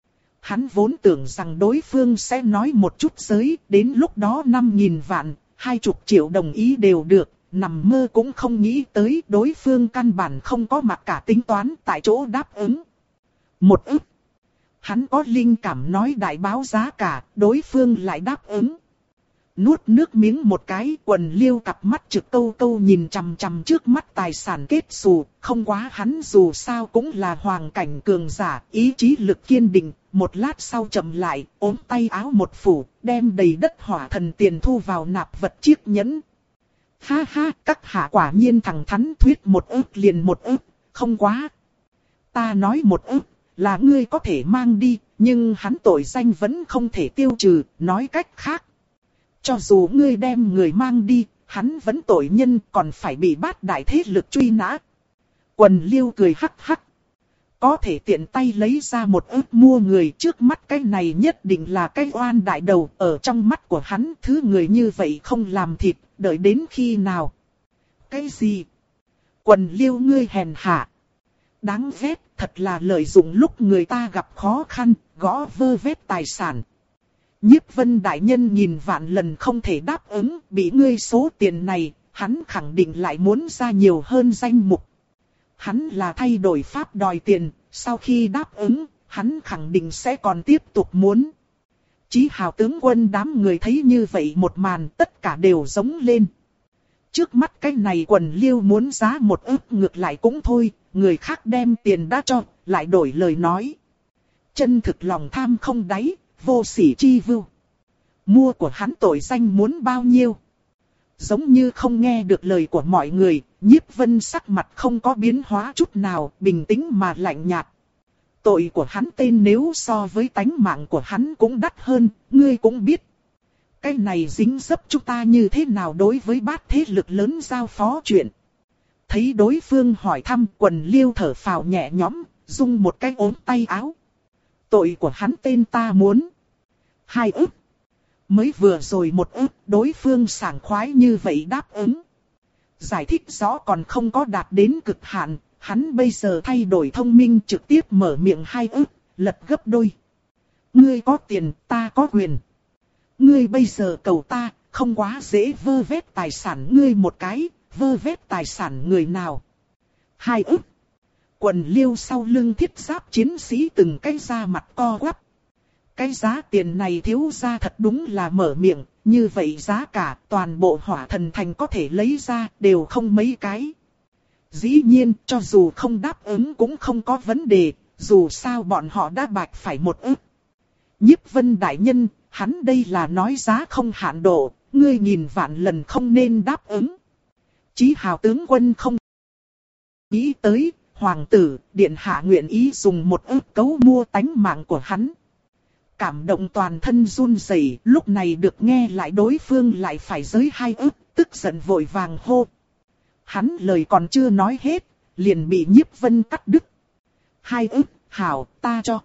Hắn vốn tưởng rằng đối phương sẽ nói một chút giới, đến lúc đó năm nghìn vạn, hai chục triệu đồng ý đều được, nằm mơ cũng không nghĩ tới đối phương căn bản không có mặc cả tính toán, tại chỗ đáp ứng. Một ức. Hắn có linh cảm nói đại báo giá cả, đối phương lại đáp ứng. Nuốt nước miếng một cái, Quần Liêu cặp mắt trực câu câu nhìn chằm chằm trước mắt tài sản kết xù, không quá hắn dù sao cũng là hoàng cảnh cường giả, ý chí lực kiên định, một lát sau chậm lại, ốm tay áo một phủ, đem đầy đất hỏa thần tiền thu vào nạp vật chiếc nhẫn. Ha ha, các hạ quả nhiên thẳng thắn, thuyết một ức liền một ức, không quá. Ta nói một ức, là ngươi có thể mang đi, nhưng hắn tội danh vẫn không thể tiêu trừ, nói cách khác. Cho dù ngươi đem người mang đi, hắn vẫn tội nhân, còn phải bị bát đại thế lực truy nã. Quần Liêu cười hắc hắc. Có thể tiện tay lấy ra một ức mua người, trước mắt cái này nhất định là cái oan đại đầu, ở trong mắt của hắn thứ người như vậy không làm thịt, đợi đến khi nào? Cái gì? Quần Liêu ngươi hèn hạ. Đáng ghét, thật là lợi dụng lúc người ta gặp khó khăn, gõ vơ vét tài sản. Nhiếp Vân đại nhân nhìn vạn lần không thể đáp ứng, bị ngươi số tiền này, hắn khẳng định lại muốn ra nhiều hơn danh mục. Hắn là thay đổi pháp đòi tiền, sau khi đáp ứng, hắn khẳng định sẽ còn tiếp tục muốn. Chí hào tướng quân đám người thấy như vậy một màn, tất cả đều giống lên. Trước mắt cái này Quần Liêu muốn giá một ức ngược lại cũng thôi, người khác đem tiền đã cho, lại đổi lời nói. Chân thực lòng tham không đáy, vô sỉ chi vưu. Mua của hắn tội danh muốn bao nhiêu? Giống như không nghe được lời của mọi người, Nhiếp Vân sắc mặt không có biến hóa chút nào, bình tĩnh mà lạnh nhạt. Tội của hắn tên nếu so với tánh mạng của hắn cũng đắt hơn, ngươi cũng biết. Cái này dính dấp chúng ta như thế nào đối với bát thế lực lớn giao phó chuyện. Thấy đối phương hỏi thăm, Quần Liêu thở phào nhẹ nhõm, dung một cái ốm tay áo. Tội của hắn tên ta muốn. Hai ức. Mới vừa rồi một ức, đối phương sảng khoái như vậy đáp ứng. Giải thích rõ còn không có đạt đến cực hạn, hắn bây giờ thay đổi thông minh trực tiếp mở miệng hai ức, lật gấp đôi. Ngươi có tiền, ta có quyền. Ngươi bây giờ cầu ta, không quá dễ vơ vét tài sản ngươi một cái, vơ vét tài sản người nào. Hai ức. Quần Liêu sau lưng thiết giáp chiến sĩ từng cái ra mặt co quắp. Cái giá tiền này thiếu gia thật đúng là mở miệng, như vậy giá cả toàn bộ Hỏa Thần Thành có thể lấy ra đều không mấy cái. Dĩ nhiên, cho dù không đáp ứng cũng không có vấn đề, dù sao bọn họ đã bạch phải một ức. Nhiếp Vân đại nhân, hắn đây là nói giá không hạn độ, ngươi nghìn vạn lần không nên đáp ứng. Chí Hào tướng quân không nghĩ tới, hoàng tử, điện hạ nguyện ý dùng một ức cấu mua tánh mạng của hắn. Cảm động toàn thân run rẩy, lúc này được nghe lại đối phương lại phải giới hai ức, tức giận vội vàng hô. Hắn lời còn chưa nói hết, liền bị Nhiếp Vân cắt đứt. Hai ức, hảo, ta cho.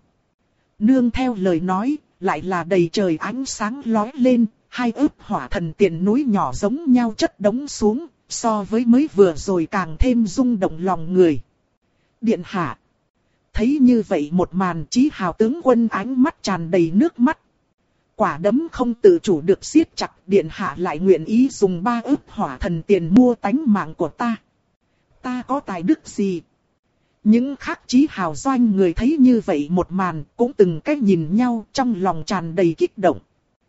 Nương theo lời nói, lại là đầy trời ánh sáng lóe lên, hai ức hỏa thần tiền núi nhỏ giống nhau chất đống xuống, so với mới vừa rồi càng thêm rung động lòng người. Điện hạ. Thấy như vậy một màn, Chí Hào tướng quân ánh mắt tràn đầy nước mắt. Quả đấm không tự chủ được siết chặt, điện hạ lại nguyện ý dùng ba ức hỏa thần tiền mua tánh mạng của ta. Ta có tài đức gì? Những khác Chí Hào doanh người thấy như vậy một màn, cũng từng cách nhìn nhau trong lòng tràn đầy kích động.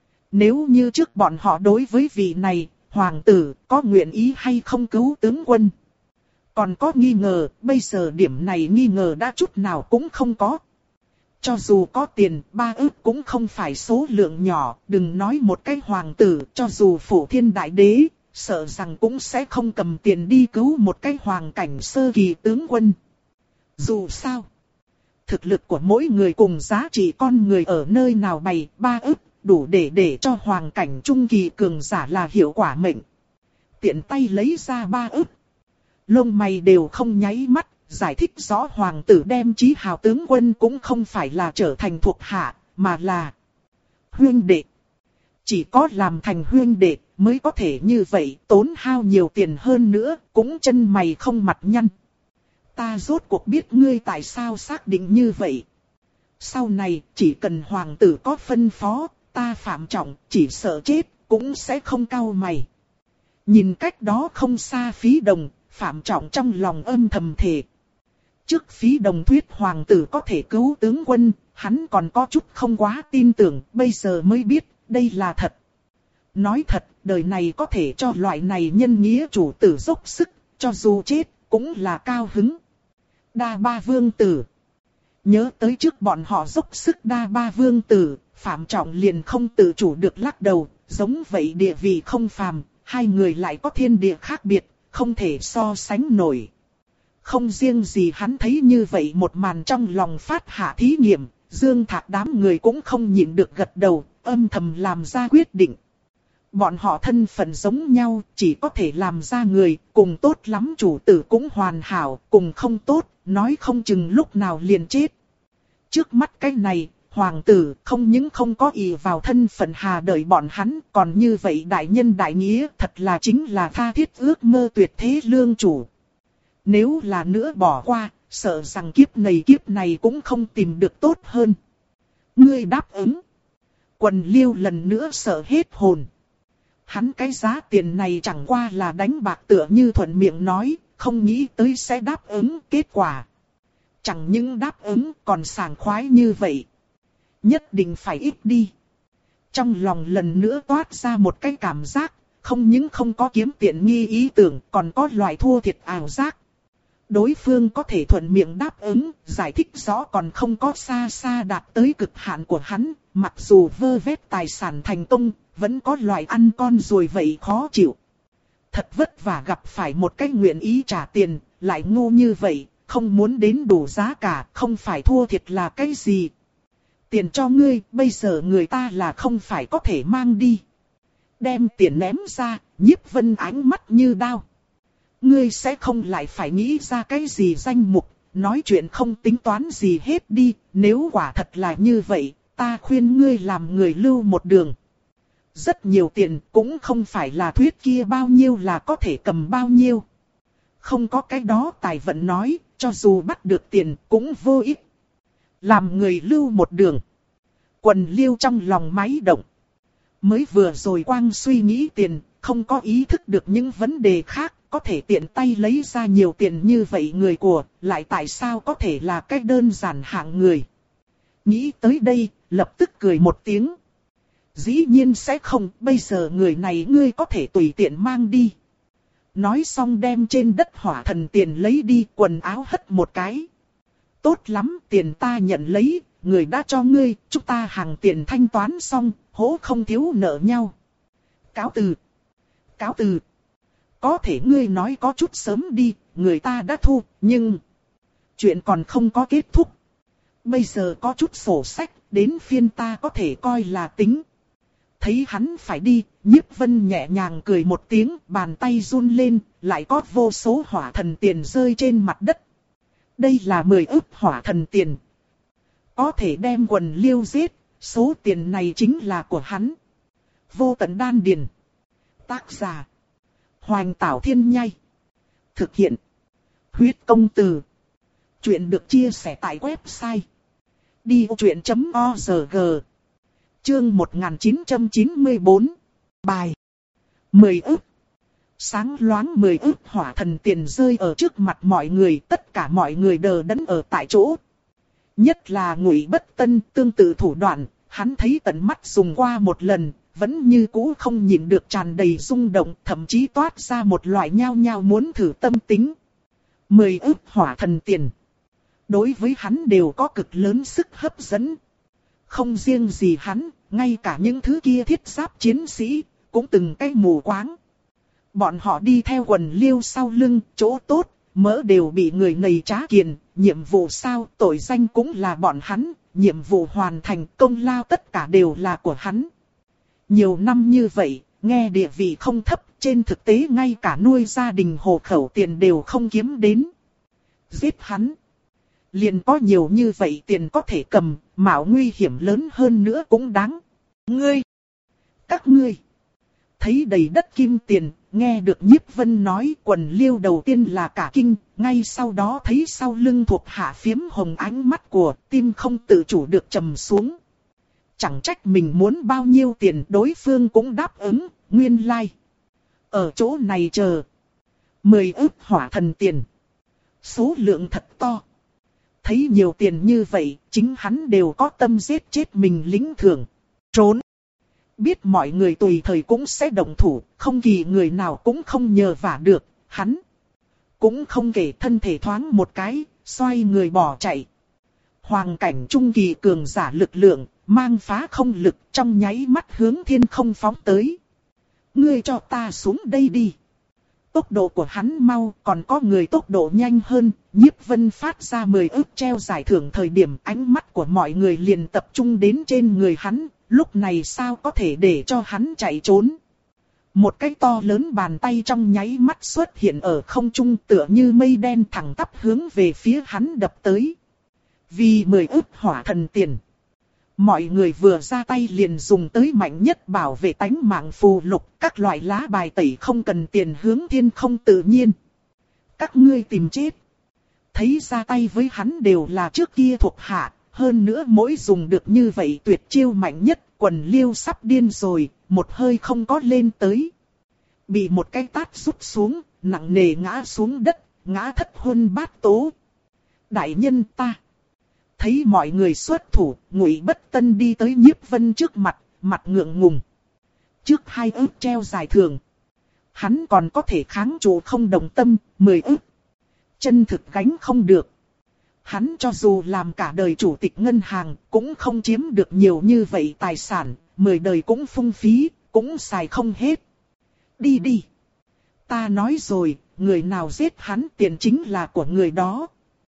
Nếu như trước bọn họ đối với vị này, hoàng tử, có nguyện ý hay không cứu tướng quân? Còn có nghi ngờ, bây giờ điểm này nghi ngờ đã chút nào cũng không có. Cho dù có tiền, ba ức cũng không phải số lượng nhỏ, đừng nói một cái hoàng tử, cho dù Phổ Thiên Đại Đế, sợ rằng cũng sẽ không cầm tiền đi cứu một cái hoàng cảnh sơ kỳ tướng quân. Dù sao, thực lực của mỗi người cùng giá trị con người ở nơi nào bày, ba ức, đủ để để cho hoàng cảnh trung kỳ cường giả là hiệu quả mệnh. Tiện tay lấy ra ba ức. Lông mày đều không nháy mắt, giải thích rõ hoàng tử đem Chí Hào tướng quân cũng không phải là trở thành thuộc hạ, mà là huynh đệ. Chỉ có làm thành huynh đệ mới có thể như vậy, tốn hao nhiều tiền hơn nữa, cũng chân mày không mặt nhăn. Ta rốt cuộc biết ngươi tại sao xác định như vậy. Sau này, chỉ cần hoàng tử có phân phó, ta Phạm Trọng, chỉ sợ chết, cũng sẽ không cau mày. Nhìn cách đó không xa Phí Đồng, Phạm Trọng trong lòng âm thầm thề. Trước Phí Đồng thuyết hoàng tử có thể cứu tướng quân, hắn còn có chút không quá tin tưởng, bây giờ mới biết, đây là thật. Nói thật, đời này có thể cho loại này nhân nghĩa chủ tử dốc sức, cho dù chết, cũng là cao hứng. Đa Ba Vương Tử. Nhớ tới trước bọn họ dốc sức Đa Ba Vương Tử, Phạm Trọng liền không tự chủ được lắc đầu, giống vậy địa vị không phàm, hai người lại có thiên địa khác biệt, không thể so sánh nổi. Không riêng gì hắn thấy như vậy một màn trong lòng phát hạ thí nghiệm, Dương Thạc đám người cũng không nhịn được gật đầu, âm thầm làm ra quyết định. Bọn họ thân phận giống nhau, chỉ có thể làm ra người, cùng tốt lắm chủ tử cũng hoàn hảo, cùng không tốt, nói không chừng lúc nào liền chết. Trước mắt cái này, hoàng tử không những không có ý vào thân phận hà đợi bọn hắn, còn như vậy đại nhân đại nghĩa thật là chính là tha thiết ước mơ tuyệt thế lương chủ. Nếu là nữa bỏ qua, sợ rằng kiếp này kiếp này cũng không tìm được tốt hơn. Ngươi đáp ứng. Quần Liêu lần nữa sợ hết hồn. Hắn cái giá tiền này chẳng qua là đánh bạc tựa như thuận miệng nói, không nghĩ tới sẽ đáp ứng kết quả. Chẳng những đáp ứng còn sảng khoái như vậy. Nhất định phải ít đi. Trong lòng lần nữa toát ra một cái cảm giác, không những không có kiếm tiện nghi ý tưởng, còn có loại thua thiệt ảo giác. Đối phương có thể thuận miệng đáp ứng, giải thích rõ còn không có xa xa đạt tới cực hạn của hắn, mặc dù vơ vét tài sản thành công, vẫn có loại ăn con rồi vậy khó chịu. Thật vất vả gặp phải một cái nguyện ý trả tiền, lại ngu như vậy, không muốn đến đủ giá cả, không phải thua thiệt là cái gì. Tiền cho ngươi, bây giờ người ta là không phải có thể mang đi. Đem tiền ném ra, Nhiếp Vân ánh mắt như đao. Ngươi sẽ không lại phải nghĩ ra cái gì danh mục, nói chuyện không tính toán gì hết đi, nếu quả thật là như vậy, ta khuyên ngươi làm người lưu một đường. Rất nhiều tiền cũng không phải là thuyết kia bao nhiêu là có thể cầm bao nhiêu. Không có cái đó tài vận nói, cho dù bắt được tiền cũng vô ích. Làm người lưu một đường. Quần Liêu trong lòng máy động. Mới vừa rồi quang suy nghĩ tiền, không có ý thức được những vấn đề khác, có thể tiện tay lấy ra nhiều tiền như vậy người của, lại tại sao có thể là cái đơn giản hạng người. Nghĩ tới đây, lập tức cười một tiếng. Dĩ nhiên sẽ không, bây giờ người này ngươi có thể tùy tiện mang đi. Nói xong đem trên đất hỏa thần tiền lấy đi, quần áo hất một cái. Tốt lắm, tiền ta nhận lấy, người đã cho ngươi, chúng ta hàng tiền thanh toán xong, hố không thiếu nợ nhau. Cáo từ. Cáo từ. Có thể ngươi nói có chút sớm đi, người ta đã thu, nhưng chuyện còn không có kết thúc. Bây giờ có chút sổ sách, đến phiên ta có thể coi là tính. Thấy hắn phải đi, Nhiếp Vân nhẹ nhàng cười một tiếng, bàn tay run lên, lại có vô số hỏa thần tiền rơi trên mặt đất. Đây là mười ức hỏa thần tiền. Có thể đem Quần Liêu giết, số tiền này chính là của hắn. Vô Tận Đan Điền. Tác giả: Hoành Tảo Thiên Nhai. Thực hiện: Huyết Công Từ. Chuyện được chia sẻ tại website đi vô chuyện chấm org. Chương một nghìn chín trăm chín mươi tư. Bài. Mười ức. Sáng loáng mười ức hỏa thần tiền rơi ở trước mặt mọi người, tất cả mọi người đờ đẫn ở tại chỗ. Nhất là Ngụy Bất Tân, tương tự thủ đoạn, hắn thấy tận mắt dùng qua một lần, vẫn như cũ không nhịn được tràn đầy rung động, thậm chí toát ra một loại nhao nhao muốn thử tâm tính. Mười ức hỏa thần tiền. Đối với hắn đều có cực lớn sức hấp dẫn. Không riêng gì hắn, ngay cả những thứ kia thiết giáp chiến sĩ, cũng từng cái mù quáng. Bọn họ đi theo Quần Liêu sau lưng, chỗ tốt, mỡ đều bị người nầy trá kiền, nhiệm vụ sao, tội danh cũng là bọn hắn, nhiệm vụ hoàn thành, công lao tất cả đều là của hắn. Nhiều năm như vậy, nghe địa vị không thấp, trên thực tế ngay cả nuôi gia đình hộ khẩu tiền đều không kiếm đến. Giết hắn. Liền có nhiều như vậy tiền có thể cầm, mạo nguy hiểm lớn hơn nữa cũng đáng. Ngươi! Các ngươi! Thấy đầy đất kim tiền, nghe được Nhiếp Vân nói, Quần Liêu đầu tiên là cả kinh, ngay sau đó thấy sau lưng thuộc hạ phiếm hồng ánh mắt của, tim không tự chủ được trầm xuống. Chẳng trách mình muốn bao nhiêu tiền đối phương cũng đáp ứng, nguyên lai. Like. Ở chỗ này chờ. Mười ức hỏa thần tiền. Số lượng thật to. Thấy nhiều tiền như vậy, chính hắn đều có tâm giết chết mình lính thưởng. Trốn. Biết mọi người tùy thời cũng sẽ động thủ, không kỳ người nào cũng không nhờ vả được, hắn. Cũng không kể thân thể thoáng một cái, xoay người bỏ chạy. Hoàng cảnh trung kỳ cường giả lực lượng, mang phá không lực trong nháy mắt hướng thiên không phóng tới. Ngươi cho ta xuống đây đi. Tốc độ của hắn mau, còn có người tốc độ nhanh hơn. Nhiếp Vân phát ra mười ức treo giải thưởng thời điểm ánh mắt của mọi người liền tập trung đến trên người hắn. Lúc này sao có thể để cho hắn chạy trốn. Một cái to lớn bàn tay trong nháy mắt xuất hiện ở không trung tựa như mây đen thẳng tắp hướng về phía hắn đập tới. Vì mười ức hỏa thần tiền. Mọi người vừa ra tay liền dùng tới mạnh nhất bảo vệ tánh mạng phù lục, các loại lá bài tẩy không cần tiền hướng thiên không tự nhiên. Các ngươi tìm chết. Thấy ra tay với hắn đều là trước kia thuộc hạ, hơn nữa mỗi dùng được như vậy tuyệt chiêu mạnh nhất, Quần Liêu sắp điên rồi, một hơi không có lên tới. Bị một cái tát rút xuống, nặng nề ngã xuống đất, ngã thất hôn bát tố. Đại nhân ta. Thấy mọi người xuất thủ, Ngụy Bất Tân đi tới Nhiếp Vân trước mặt, mặt ngượng ngùng. Trước hai ức treo giải thưởng. Hắn còn có thể kháng trụ không đồng tâm, mười ức. Chân thực gánh không được. Hắn cho dù làm cả đời chủ tịch ngân hàng, cũng không chiếm được nhiều như vậy tài sản, mười đời cũng phung phí, cũng xài không hết. Đi đi. Ta nói rồi, người nào giết hắn tiền chính là của người đó.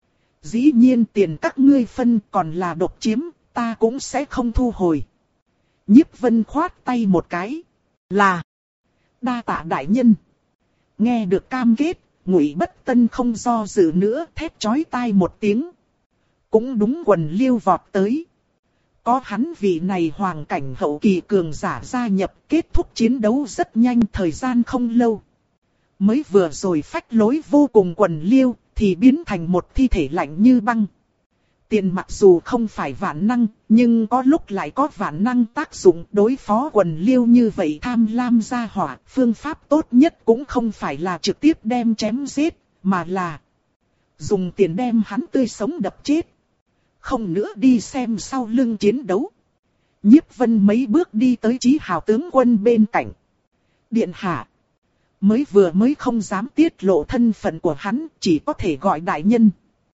Dĩ nhiên tiền các ngươi phân còn là độc chiếm, ta cũng sẽ không thu hồi. Nhiếp Vân khoát tay một cái. Là. Đa tạ đại nhân. Nghe được cam kết, Ngụy Bất Tân không do dự nữa, thét chói tai một tiếng. Cũng đúng, Quần Liêu vọt tới. Có hắn vị này hoàng cảnh hậu kỳ cường giả gia nhập, kết thúc chiến đấu rất nhanh, thời gian không lâu. Mới vừa rồi phách lối vô cùng Quần Liêu, thì biến thành một thi thể lạnh như băng. Tiền mặc dù không phải vạn năng, nhưng có lúc lại có vạn năng tác dụng đối phó Quần Liêu như vậy tham lam gia hỏa. Phương pháp tốt nhất cũng không phải là trực tiếp đem chém giết, mà là dùng tiền đem hắn tươi sống đập chết. không nữa đi xem sau lưng chiến đấu. Nhiếp Vân mấy bước đi tới Chí Hào tướng quân bên cạnh. Điện hạ. Mới vừa mới không dám tiết lộ thân phận của hắn, chỉ có thể gọi đại nhân.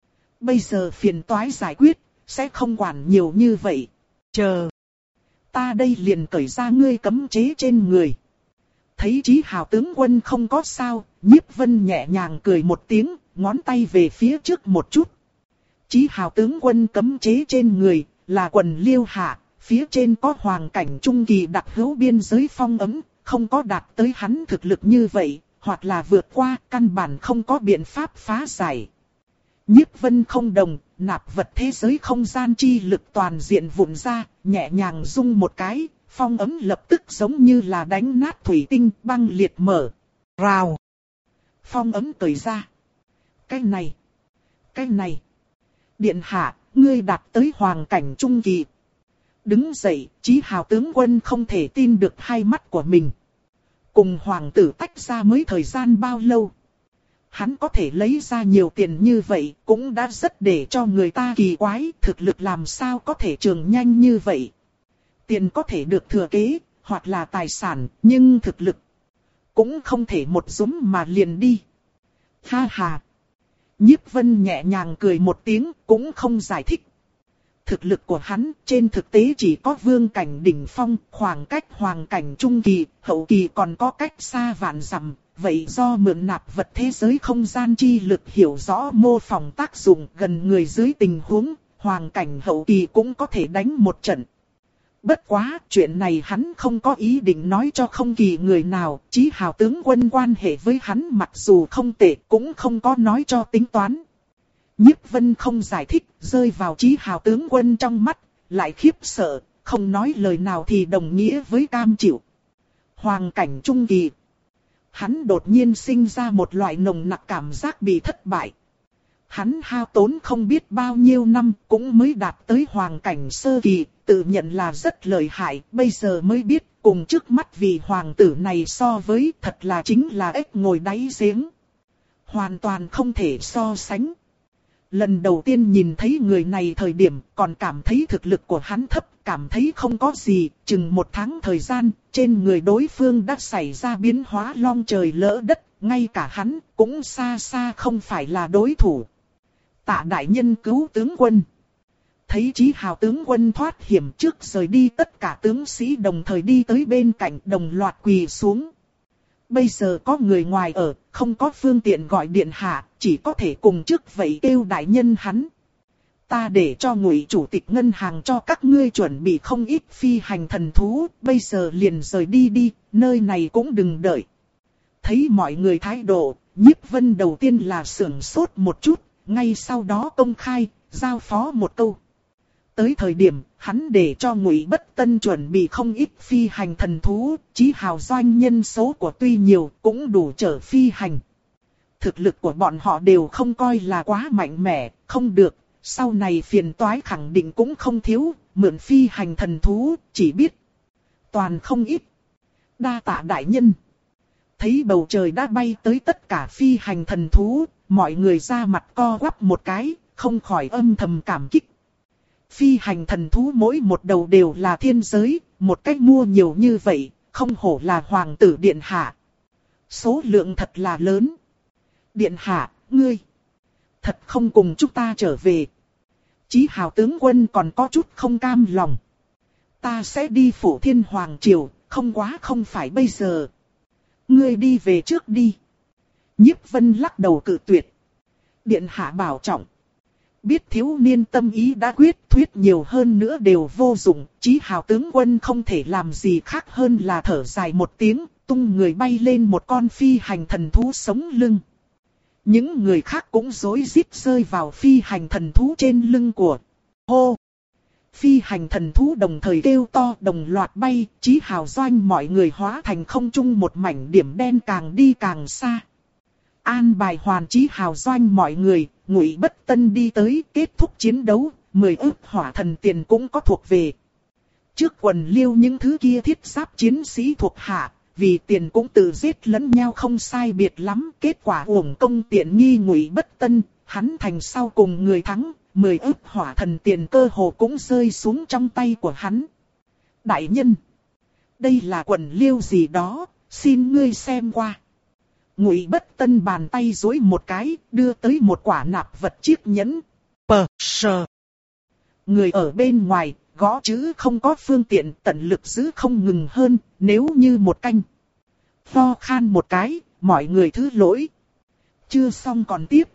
Bây giờ phiền toái giải quyết, sẽ không quản nhiều như vậy. Chờ. Ta đây liền cởi ra ngươi cấm chế trên người. Thấy Chí Hào tướng quân không có sao, Nhiếp Vân nhẹ nhàng cười một tiếng, ngón tay về phía trước một chút. Chí Hào tướng quân cấm chế trên người, là quần liêu hạ, phía trên có hoàng cảnh trung kỳ đặc hữu biên giới phong ấm, không có đạt tới hắn thực lực như vậy, hoặc là vượt qua, căn bản không có biện pháp phá giải. Nhiếp Vân không đồng, nạp vật thế giới không gian chi lực toàn diện vụn ra, nhẹ nhàng rung một cái, phong ấm lập tức giống như là đánh nát thủy tinh, băng liệt mở. Rào. Phong ấm cởi ra. Cái này. Cái này. Điện hạ, ngươi đạt tới hoàng cảnh trung kỳ. Đứng dậy, Chí Hào tướng quân không thể tin được hai mắt của mình. Cùng hoàng tử tách ra mới thời gian bao lâu. Hắn có thể lấy ra nhiều tiền như vậy, cũng đã rất để cho người ta kỳ quái, thực lực làm sao có thể trường nhanh như vậy. Tiền có thể được thừa kế, hoặc là tài sản, nhưng thực lực cũng không thể một dúm mà liền đi. Ha ha. Nhiếp Vân nhẹ nhàng cười một tiếng, cũng không giải thích. Thực lực của hắn trên thực tế chỉ có vương cảnh đỉnh phong, khoảng cách hoàng cảnh trung kỳ, hậu kỳ còn có cách xa vạn dặm. Vậy do mượn nạp vật thế giới không gian chi lực hiểu rõ mô phỏng tác dụng gần người dưới tình huống, hoàng cảnh hậu kỳ cũng có thể đánh một trận. Bất quá, chuyện này hắn không có ý định nói cho không kỳ người nào, Chí Hào tướng quân quan hệ với hắn mặc dù không tệ cũng không có nói cho tính toán. Nhiếp Vân không giải thích, rơi vào Chí Hào tướng quân trong mắt, lại khiếp sợ, không nói lời nào thì đồng nghĩa với cam chịu. Hoàng cảnh trung kỳ. Hắn đột nhiên sinh ra một loại nồng nặc cảm giác bị thất bại. Hắn hao tốn không biết bao nhiêu năm cũng mới đạt tới hoàng cảnh sơ kỳ, tự nhận là rất lợi hại, bây giờ mới biết cùng trước mắt vị hoàng tử này so với thật là chính là ếch ngồi đáy giếng. Hoàn toàn không thể so sánh. Lần đầu tiên nhìn thấy người này thời điểm còn cảm thấy thực lực của hắn thấp, cảm thấy không có gì, chừng một tháng thời gian, trên người đối phương đã xảy ra biến hóa long trời lỡ đất, ngay cả hắn cũng xa xa không phải là đối thủ. Tạ đại nhân cứu tướng quân. Thấy Chí Hào tướng quân thoát hiểm trước rời đi, tất cả tướng sĩ đồng thời đi tới bên cạnh đồng loạt quỳ xuống. Bây giờ có người ngoài ở, không có phương tiện gọi điện hạ, chỉ có thể cùng trước vậy kêu đại nhân hắn. Ta để cho Ngụy chủ tịch ngân hàng cho các ngươi chuẩn bị không ít phi hành thần thú, bây giờ liền rời đi đi, nơi này cũng đừng đợi. Thấy mọi người thái độ, Nhiếp Vân đầu tiên là sưởng sốt một chút, ngay sau đó công khai, giao phó một câu. Tới thời điểm, hắn để cho Ngụy Bất Tân chuẩn bị không ít phi hành thần thú, Chí Hào doanh nhân số của tuy nhiều, cũng đủ chở phi hành. Thực lực của bọn họ đều không coi là quá mạnh mẽ, không được, sau này phiền toái khẳng định cũng không thiếu, mượn phi hành thần thú, chỉ biết toàn không ít. Đa tạ đại nhân. Thấy bầu trời đã bay tới tất cả phi hành thần thú, mọi người ra mặt co quắp một cái, không khỏi âm thầm cảm kích. Phi hành thần thú mỗi một đầu đều là thiên giới, một cách mua nhiều như vậy, không hổ là hoàng tử điện hạ. Số lượng thật là lớn. Điện hạ, ngươi, thật không cùng chúng ta trở về. Chí Hào tướng quân còn có chút không cam lòng. Ta sẽ đi Phủ Thiên Hoàng Triều, không quá không phải bây giờ. Ngươi đi về trước đi. Nhiếp Vân lắc đầu cự tuyệt. Điện hạ bảo trọng. Biết thiếu niên tâm ý đã quyết, thuyết nhiều hơn nữa đều vô dụng, Chí Hào tướng quân không thể làm gì khác hơn là thở dài một tiếng, tung người bay lên một con phi hành thần thú sống lưng. Những người khác cũng rối rít rơi vào phi hành thần thú trên lưng của hô. Phi hành thần thú đồng thời kêu to, đồng loạt bay, Chí Hào doanh mọi người hóa thành không trung một mảnh điểm đen, càng đi càng xa. An bài hoàn Chí Hào doanh mọi người, Ngụy Bất Tân đi tới kết thúc chiến đấu, mười ức hỏa thần tiền cũng có thuộc về. Trước quần liêu những thứ kia thiết giáp chiến sĩ thuộc hạ, vì tiền cũng tự giết lẫn nhau không sai biệt lắm, kết quả uổng công tiện nghi Ngụy Bất Tân, hắn thành sau cùng người thắng, mười ức hỏa thần tiền cơ hồ cũng rơi xuống trong tay của hắn. Đại nhân, đây là quần liêu gì đó, xin ngươi xem qua. Ngụy Bất Tân bàn tay duỗi một cái, đưa tới một quả nạp vật chiếc nhẫn. Pờ sờ. Người ở bên ngoài, gõ chữ không có phương tiện, tận lực giữ không ngừng hơn, nếu như một canh. Ho khan một cái, mọi người thứ lỗi. Chưa xong còn tiếp.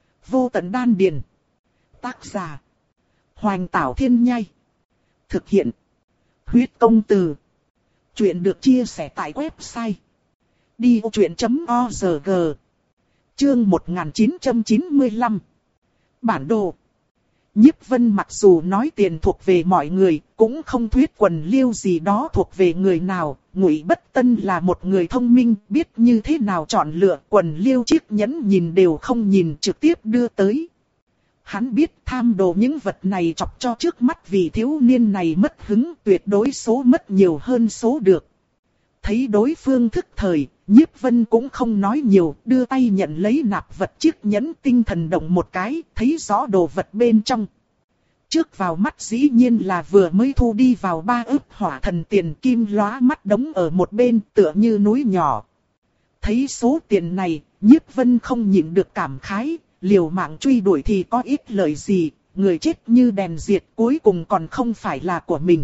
Vô tận đan điền. Tác giả: Hoành Tảo Thiên Nhai. Thực hiện: Huyết Công Từ. Chuyện được chia sẻ tại website đi ô chuyện chấm org. Chương một nghìn chín trăm chín mươi lăm. Bản đồ. Nhiếp Vân mặc dù nói tiền thuộc về mọi người, cũng không thuyết quần liêu gì đó thuộc về người nào. Ngụy Bất Tân là một người thông minh, biết như thế nào chọn lựa quần liêu chiếc nhẫn, nhìn đều không nhìn trực tiếp đưa tới. Hắn biết tham đồ những vật này chọc cho trước mắt vì thiếu niên này mất hứng, tuyệt đối số mất nhiều hơn số được. Thấy đối phương thức thời, Nhiếp Vân cũng không nói nhiều, đưa tay nhận lấy nạp vật chiếc nhẫn, tinh thần động một cái, thấy rõ đồ vật bên trong. Trước vào mắt dĩ nhiên là vừa mới thu đi vào ba ức hỏa thần tiền, kim lóa mắt đống ở một bên tựa như núi nhỏ. Thấy số tiền này, Nhiếp Vân không nhịn được cảm khái, liều mạng truy đuổi thì có ích lợi gì, người chết như đèn diệt cuối cùng còn không phải là của mình.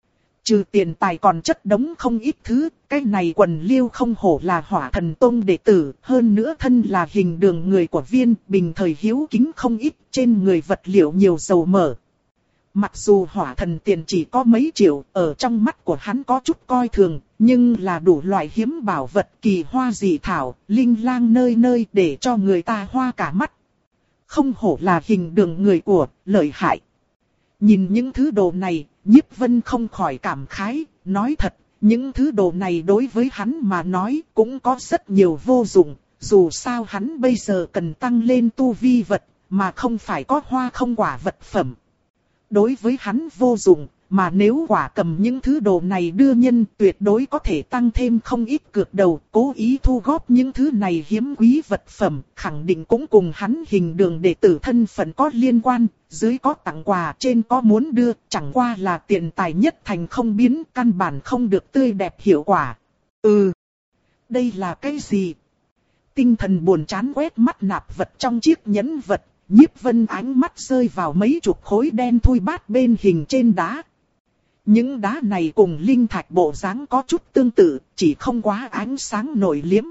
Trừ tiền tài còn chất đống không ít thứ, cái này quần liêu không hổ là Hỏa Thần Tông đệ tử, hơn nữa thân là hình đường người của viên, bình thời hiếu kính không ít, trên người vật liệu nhiều dầu mỡ. Mặc dù hỏa thần tiền chỉ có mấy triệu, ở trong mắt của hắn có chút coi thường, nhưng là đủ loại hiếm bảo vật, kỳ hoa dị thảo, linh lang nơi nơi để cho người ta hoa cả mắt. Không hổ là hình đường người của, lợi hại. Nhìn những thứ đồ này, Nhiếp Vân không khỏi cảm khái, nói thật, những thứ đồ này đối với hắn mà nói cũng có rất nhiều vô dụng, dù sao hắn bây giờ cần tăng lên tu vi vật, mà không phải có hoa không quả vật phẩm. Đối với hắn vô dụng, mà nếu quả cầm những thứ đồ này đưa nhân tuyệt đối có thể tăng thêm không ít cược đầu, cố ý thu góp những thứ này hiếm quý vật phẩm, khẳng định cũng cùng hắn hình đường đệ tử thân phận có liên quan, dưới có tặng quà, trên có muốn đưa, chẳng qua là tiền tài nhất thành không biến, căn bản không được tươi đẹp hiệu quả. Ừ, đây là cái gì? Tinh thần buồn chán quét mắt nạp vật trong chiếc nhẫn vật. Nhiếp Vân ánh mắt rơi vào mấy chục khối đen thui bát bên hình trên đá. Những đá này cùng linh thạch bộ dáng có chút tương tự, chỉ không quá ánh sáng nổi liếm.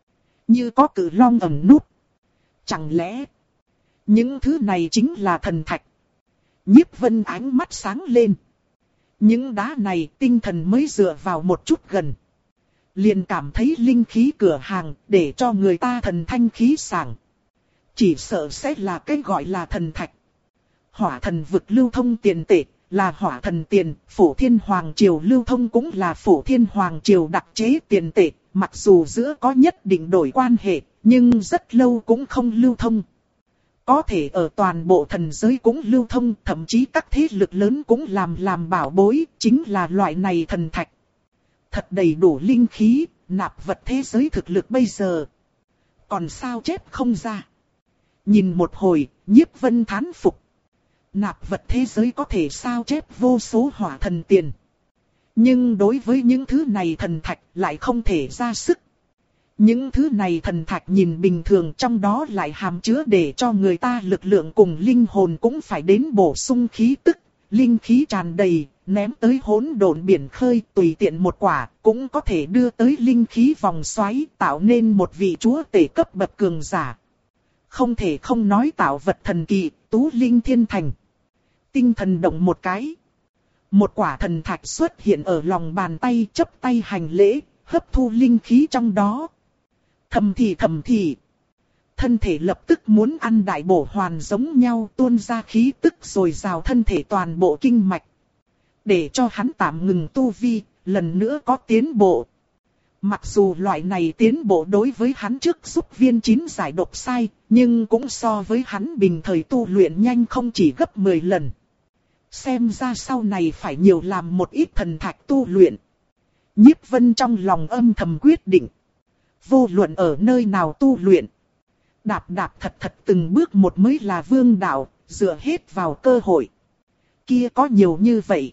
Như có cự long ẩn núp. Chẳng lẽ những thứ này chính là thần thạch? Nhiếp Vân ánh mắt sáng lên. Những đá này tinh thần mới dựa vào một chút gần, liền cảm thấy linh khí cửa hàng để cho người ta thần thanh khí sảng. Chỉ sợ sẽ là cái gọi là thần thạch. Hỏa thần vực lưu thông tiền tệ, là hỏa thần tiền, Phổ Thiên Hoàng Triều lưu thông cũng là Phổ Thiên Hoàng Triều đặc chế tiền tệ, mặc dù giữa có nhất định đổi quan hệ, nhưng rất lâu cũng không lưu thông. Có thể ở toàn bộ thần giới cũng lưu thông, thậm chí các thế lực lớn cũng làm làm bảo bối, chính là loại này thần thạch. Thật đầy đủ linh khí, nạp vật thế giới thực lực bây giờ. Còn sao chép không ra? Nhìn một hồi, Nhiếp Vân thán phục. Nạp vật thế giới có thể sao chép vô số hỏa thần tiền. Nhưng đối với những thứ này thần thạch lại không thể ra sức. Những thứ này thần thạch nhìn bình thường, trong đó lại hàm chứa để cho người ta lực lượng cùng linh hồn cũng phải đến bổ sung khí tức. Linh khí tràn đầy, ném tới hỗn độn biển khơi, tùy tiện một quả, cũng có thể đưa tới linh khí vòng xoáy, tạo nên một vị chúa tể cấp bậc cường giả. Không thể không nói tạo vật thần kỳ, tú linh thiên thành. Tinh thần động một cái. Một quả thần thạch xuất hiện ở lòng bàn tay, chấp tay hành lễ, hấp thu linh khí trong đó. Thầm thì thầm thì. Thân thể lập tức muốn ăn đại bổ hoàn giống nhau, tuôn ra khí tức rồi rào thân thể toàn bộ kinh mạch. Để cho hắn tạm ngừng tu vi, lần nữa có tiến bộ. Mặc dù loại này tiến bộ đối với hắn trước giúp viên chín giải độc sai, nhưng cũng so với hắn bình thời tu luyện nhanh không chỉ gấp mười lần. Xem ra sau này phải nhiều làm một ít thần thạch tu luyện. Nhiếp Vân trong lòng âm thầm quyết định. Vô luận ở nơi nào tu luyện, đạp đạp thật thật từng bước một mới là vương đạo, dựa hết vào cơ hội. Kia có nhiều như vậy.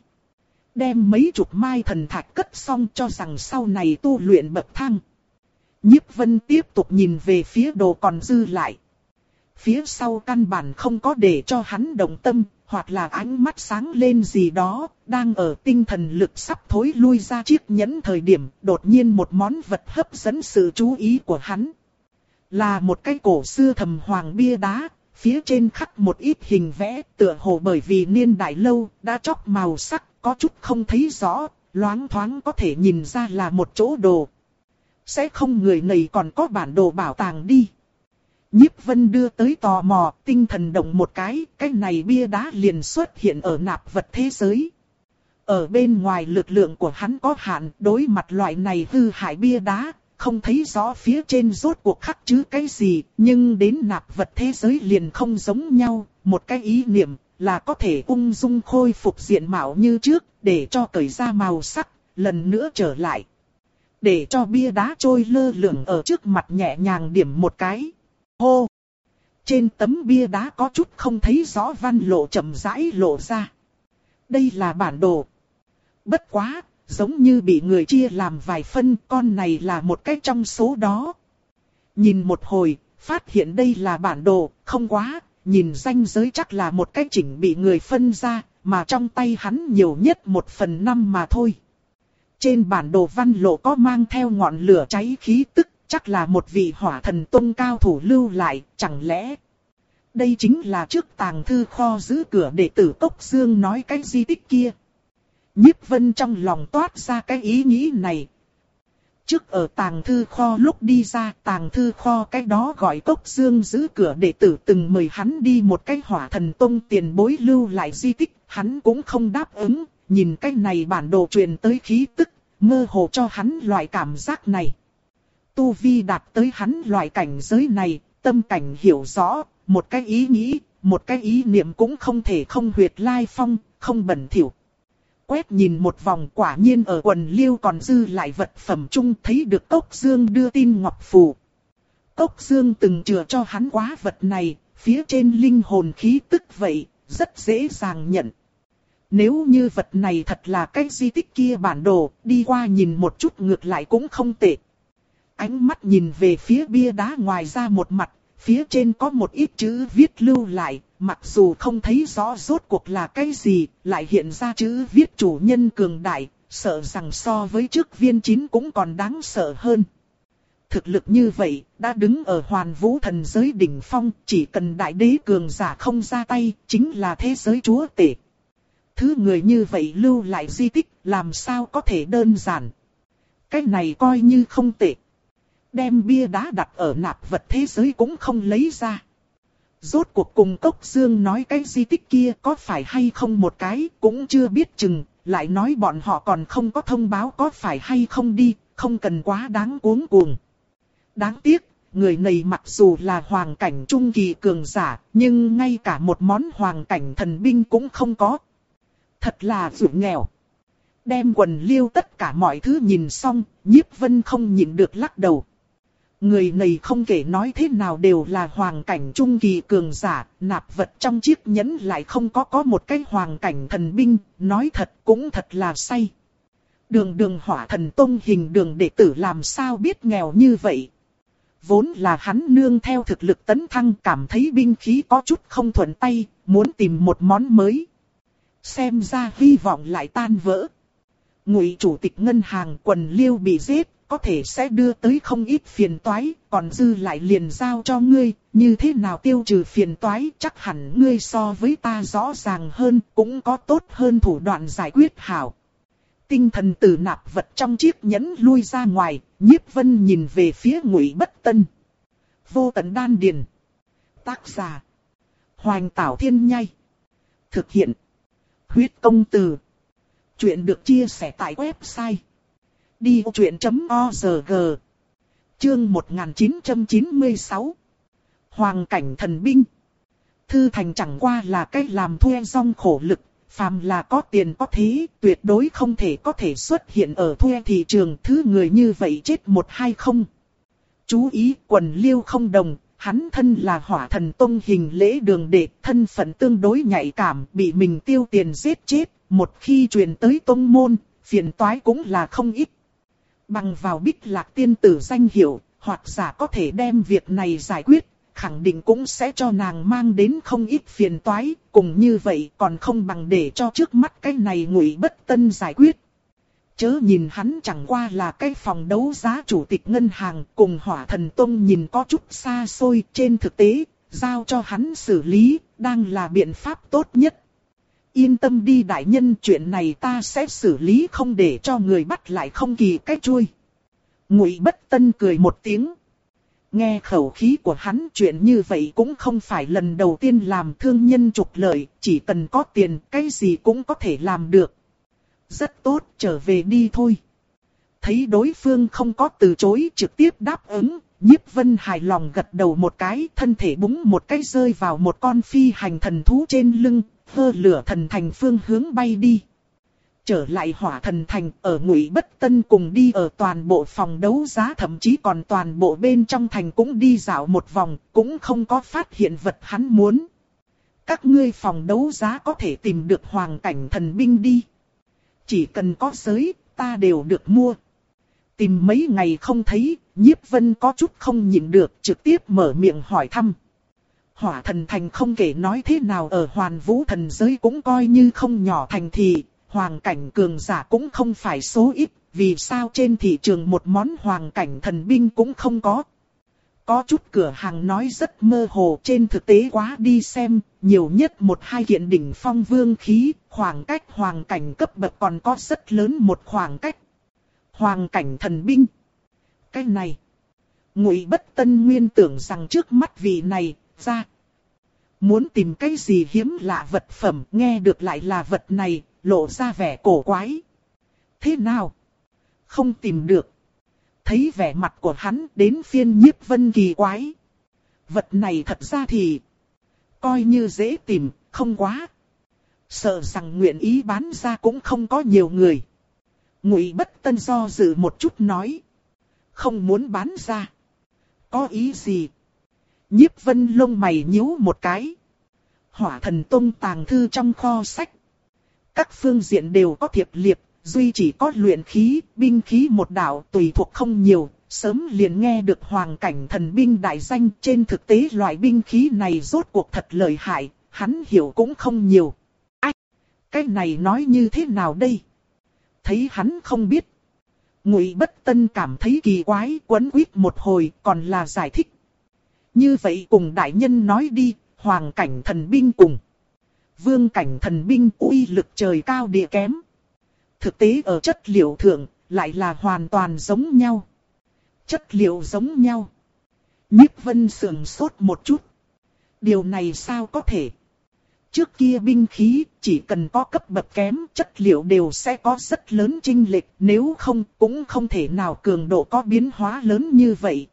Đem mấy chục mai thần thạch cất xong cho rằng sau này tu luyện bậc thang. Nhiếp Vân tiếp tục nhìn về phía đồ còn dư lại. Phía sau căn bản không có để cho hắn động tâm, hoặc là ánh mắt sáng lên gì đó, đang ở tinh thần lực sắp thối lui ra chiếc nhẫn thời điểm, đột nhiên một món vật hấp dẫn sự chú ý của hắn. Là một cái cổ xưa thầm hoàng bia đá, phía trên khắc một ít hình vẽ, tựa hồ bởi vì niên đại lâu, đã chóc màu sắc, có chút không thấy rõ, loáng thoáng có thể nhìn ra là một chỗ đồ. Sẽ không người này còn có bản đồ bảo tàng đi. Nhiếp Vân đưa tới tò mò, tinh thần động một cái, cái này bia đá liền xuất hiện ở nạp vật thế giới. Ở bên ngoài lực lượng của hắn có hạn, đối mặt loại này hư hại bia đá, không thấy rõ phía trên rốt cuộc khắc chứ cái gì, nhưng đến nạp vật thế giới liền không giống nhau, một cái ý niệm là có thể ung dung khôi phục diện mạo như trước, để cho cởi ra màu sắc, lần nữa trở lại. Để cho bia đá trôi lơ lửng ở trước mặt nhẹ nhàng điểm một cái. Hô! Trên tấm bia đá có chút không thấy rõ văn lộ chậm rãi lộ ra. Đây là bản đồ. Bất quá, giống như bị người chia làm vài phân, con này là một cái trong số đó. Nhìn một hồi, phát hiện đây là bản đồ, không quá, nhìn ranh giới chắc là một cái chỉnh bị người phân ra, mà trong tay hắn nhiều nhất một phần năm mà thôi. Trên bản đồ văn lộ có mang theo ngọn lửa cháy khí tức, chắc là một vị hỏa thần tông cao thủ lưu lại, chẳng lẽ... Đây chính là trước tàng thư kho giữ cửa đệ tử Cốc Dương nói cái di tích kia. Nhiếp Vân trong lòng toát ra cái ý nghĩ này. Trước ở tàng thư kho lúc đi ra, tàng thư kho cái đó gọi Cốc Dương giữ cửa đệ tử từng mời hắn đi một cái hỏa thần tông tiền bối lưu lại di tích, hắn cũng không đáp ứng, nhìn cái này bản đồ truyền tới khí tức, mơ hồ cho hắn loại cảm giác này. Tu vi đạt tới hắn loại cảnh giới này, tâm cảnh hiểu rõ, một cái ý nghĩ, một cái ý niệm cũng không thể không huyệt lai phong, không bẩn thỉu. Quét nhìn một vòng quả nhiên ở quần liêu còn dư lại vật phẩm chung thấy được Cốc Dương đưa tin ngọc phù. Cốc Dương từng chừa cho hắn quá vật này, phía trên linh hồn khí tức vậy, rất dễ dàng nhận. Nếu như vật này thật là cái di tích kia bản đồ, đi qua nhìn một chút ngược lại cũng không tệ. Ánh mắt nhìn về phía bia đá ngoài ra một mặt, phía trên có một ít chữ viết lưu lại, mặc dù không thấy rõ rốt cuộc là cái gì, lại hiện ra chữ viết chủ nhân cường đại, sợ rằng so với trước viên chín cũng còn đáng sợ hơn. Thực lực như vậy, đã đứng ở hoàn vũ thần giới đỉnh phong, chỉ cần đại đế cường giả không ra tay, chính là thế giới chúa tể. Thứ người như vậy lưu lại di tích, làm sao có thể đơn giản. Cái này coi như không tệ. Đem bia đá đặt ở nạp vật thế giới cũng không lấy ra. Rốt cuộc cùng Cốc Dương nói cái di tích kia có phải hay không một cái cũng chưa biết chừng, lại nói bọn họ còn không có thông báo có phải hay không đi, không cần quá đáng cuống cuồng. Đáng tiếc, người này mặc dù là hoàng cảnh trung kỳ cường giả, nhưng ngay cả một món hoàng cảnh thần binh cũng không có. Thật là dữ nghèo. Đem quần liêu tất cả mọi thứ nhìn xong, Nhiếp Vân không nhịn được lắc đầu. Người này không kể nói thế nào đều là hoàng cảnh trung kỳ cường giả, nạp vật trong chiếc nhẫn lại không có có một cái hoàng cảnh thần binh, nói thật cũng thật là say. Đường đường hỏa thần tông hình đường đệ tử làm sao biết nghèo như vậy. Vốn là hắn nương theo thực lực tấn thăng cảm thấy binh khí có chút không thuận tay, muốn tìm một món mới. Xem ra hy vọng lại tan vỡ. Ngụy chủ tịch ngân hàng quần liêu bị giết, có thể sẽ đưa tới không ít phiền toái, còn dư lại liền giao cho ngươi, như thế nào tiêu trừ phiền toái, chắc hẳn ngươi so với ta rõ ràng hơn, cũng có tốt hơn thủ đoạn giải quyết hảo. Tinh thần từ nạp vật trong chiếc nhẫn lui ra ngoài, Nhiếp Vân nhìn về phía Ngụy Bất Tân. Vô tận đan điền. Tác giả: Hoành Tảo Thiên Nhai. Thực hiện: Huyết Công Từ. Chuyện được chia sẻ tại website đi vô chuyện chấm org. Chương một nghìn chín trăm chín mươi sáu. Hoàng cảnh thần binh. Thư thành chẳng qua là cách làm thuê rong khổ lực, phàm là có tiền có thế, tuyệt đối không thể có thể xuất hiện ở thuê thị trường, thứ người như vậy chết một hay không. Chú ý, quần liêu không đồng, hắn thân là Hỏa Thần Tông hình lễ đường đệ, thân phận tương đối nhạy cảm, bị mình tiêu tiền giết chết, một khi truyền tới tông môn, phiền toái cũng là không ít. Bằng vào Bích Lạc tiên tử danh hiệu, hoặc giả có thể đem việc này giải quyết, khẳng định cũng sẽ cho nàng mang đến không ít phiền toái, cùng như vậy còn không bằng để cho trước mắt cái này Ngụy Bất Tân giải quyết. Chớ nhìn hắn chẳng qua là cái phòng đấu giá chủ tịch ngân hàng, cùng Hỏa Thần Tông nhìn có chút xa xôi, trên thực tế, giao cho hắn xử lý, đang là biện pháp tốt nhất. Yên tâm đi đại nhân, chuyện này ta sẽ xử lý không để cho người bắt lại không kỳ cái chuôi. Ngụy Bất Tân cười một tiếng. Nghe khẩu khí của hắn, chuyện như vậy cũng không phải lần đầu tiên làm thương nhân trục lợi, chỉ cần có tiền, cái gì cũng có thể làm được. Rất tốt, trở về đi thôi. Thấy đối phương không có từ chối, trực tiếp đáp ứng, Nhiếp Vân hài lòng gật đầu một cái, thân thể búng một cái rơi vào một con phi hành thần thú trên lưng, hơ lửa thần thành phương hướng bay đi. Trở lại Hỏa Thần Thành, ở Ngụy Bất Tân cùng đi ở toàn bộ phòng đấu giá, thậm chí còn toàn bộ bên trong thành cũng đi dạo một vòng, cũng không có phát hiện vật hắn muốn. Các ngươi phòng đấu giá có thể tìm được Hoàng Cảnh Thần Binh đi. Chỉ cần có giới, ta đều được mua. Tìm mấy ngày không thấy, Nhiếp Vân có chút không nhịn được, trực tiếp mở miệng hỏi thăm. Hỏa Thần Thành không kể nói thế nào ở Hoàn Vũ thần giới cũng coi như không nhỏ thành thị, Hoàng Cảnh cường giả cũng không phải số ít, vì sao trên thị trường một món Hoàng Cảnh thần binh cũng không có. Có chút cửa hàng nói rất mơ hồ, trên thực tế quá đi xem, nhiều nhất một hai kiện đỉnh phong vương khí, khoảng cách Hoàng Cảnh cấp bậc còn có rất lớn một khoảng cách. Hoàng Cảnh thần binh. Cái này, Ngụy Bất Tân nguyên tưởng rằng trước mắt vị này, ra. Muốn tìm cái gì hiếm lạ vật phẩm, nghe được lại là vật này, lộ ra vẻ cổ quái. Thế nào? Không tìm được. Thấy vẻ mặt của hắn, đến phiên Nhiếp Vân kỳ quái. Vật này thật ra thì coi như dễ tìm, không quá. Sợ rằng nguyện ý bán ra cũng không có nhiều người. Ngụy Bất Tân do dự một chút nói. Không muốn bán ra. Có ý gì? Nhiếp Vân lông mày nhíu một cái. Hỏa Thần Tông tàng thư trong kho sách. Các phương diện đều có thiệp liệt, duy chỉ có luyện khí, binh khí một đạo tùy thuộc không nhiều, sớm liền nghe được Hoàng Cảnh thần binh đại danh. Trên thực tế loại binh khí này rốt cuộc thật lợi hại, hắn hiểu cũng không nhiều. Ách, cái này nói như thế nào đây? Thấy hắn không biết. Ngụy Bất Tân cảm thấy kỳ quái, quấn quýt một hồi, còn là giải thích. Như vậy cùng đại nhân nói đi, Hoàng Cảnh thần binh cùng Vương Cảnh thần binh uy lực trời cao địa kém. Thực tế ở chất liệu thượng, lại là hoàn toàn giống nhau. Chất liệu giống nhau. Nhiếp Vân sườn sốt một chút. Điều này sao có thể? Trước kia binh khí, chỉ cần có cấp bậc kém, chất liệu đều sẽ có rất lớn chênh lệch, nếu không, cũng không thể nào cường độ có biến hóa lớn như vậy.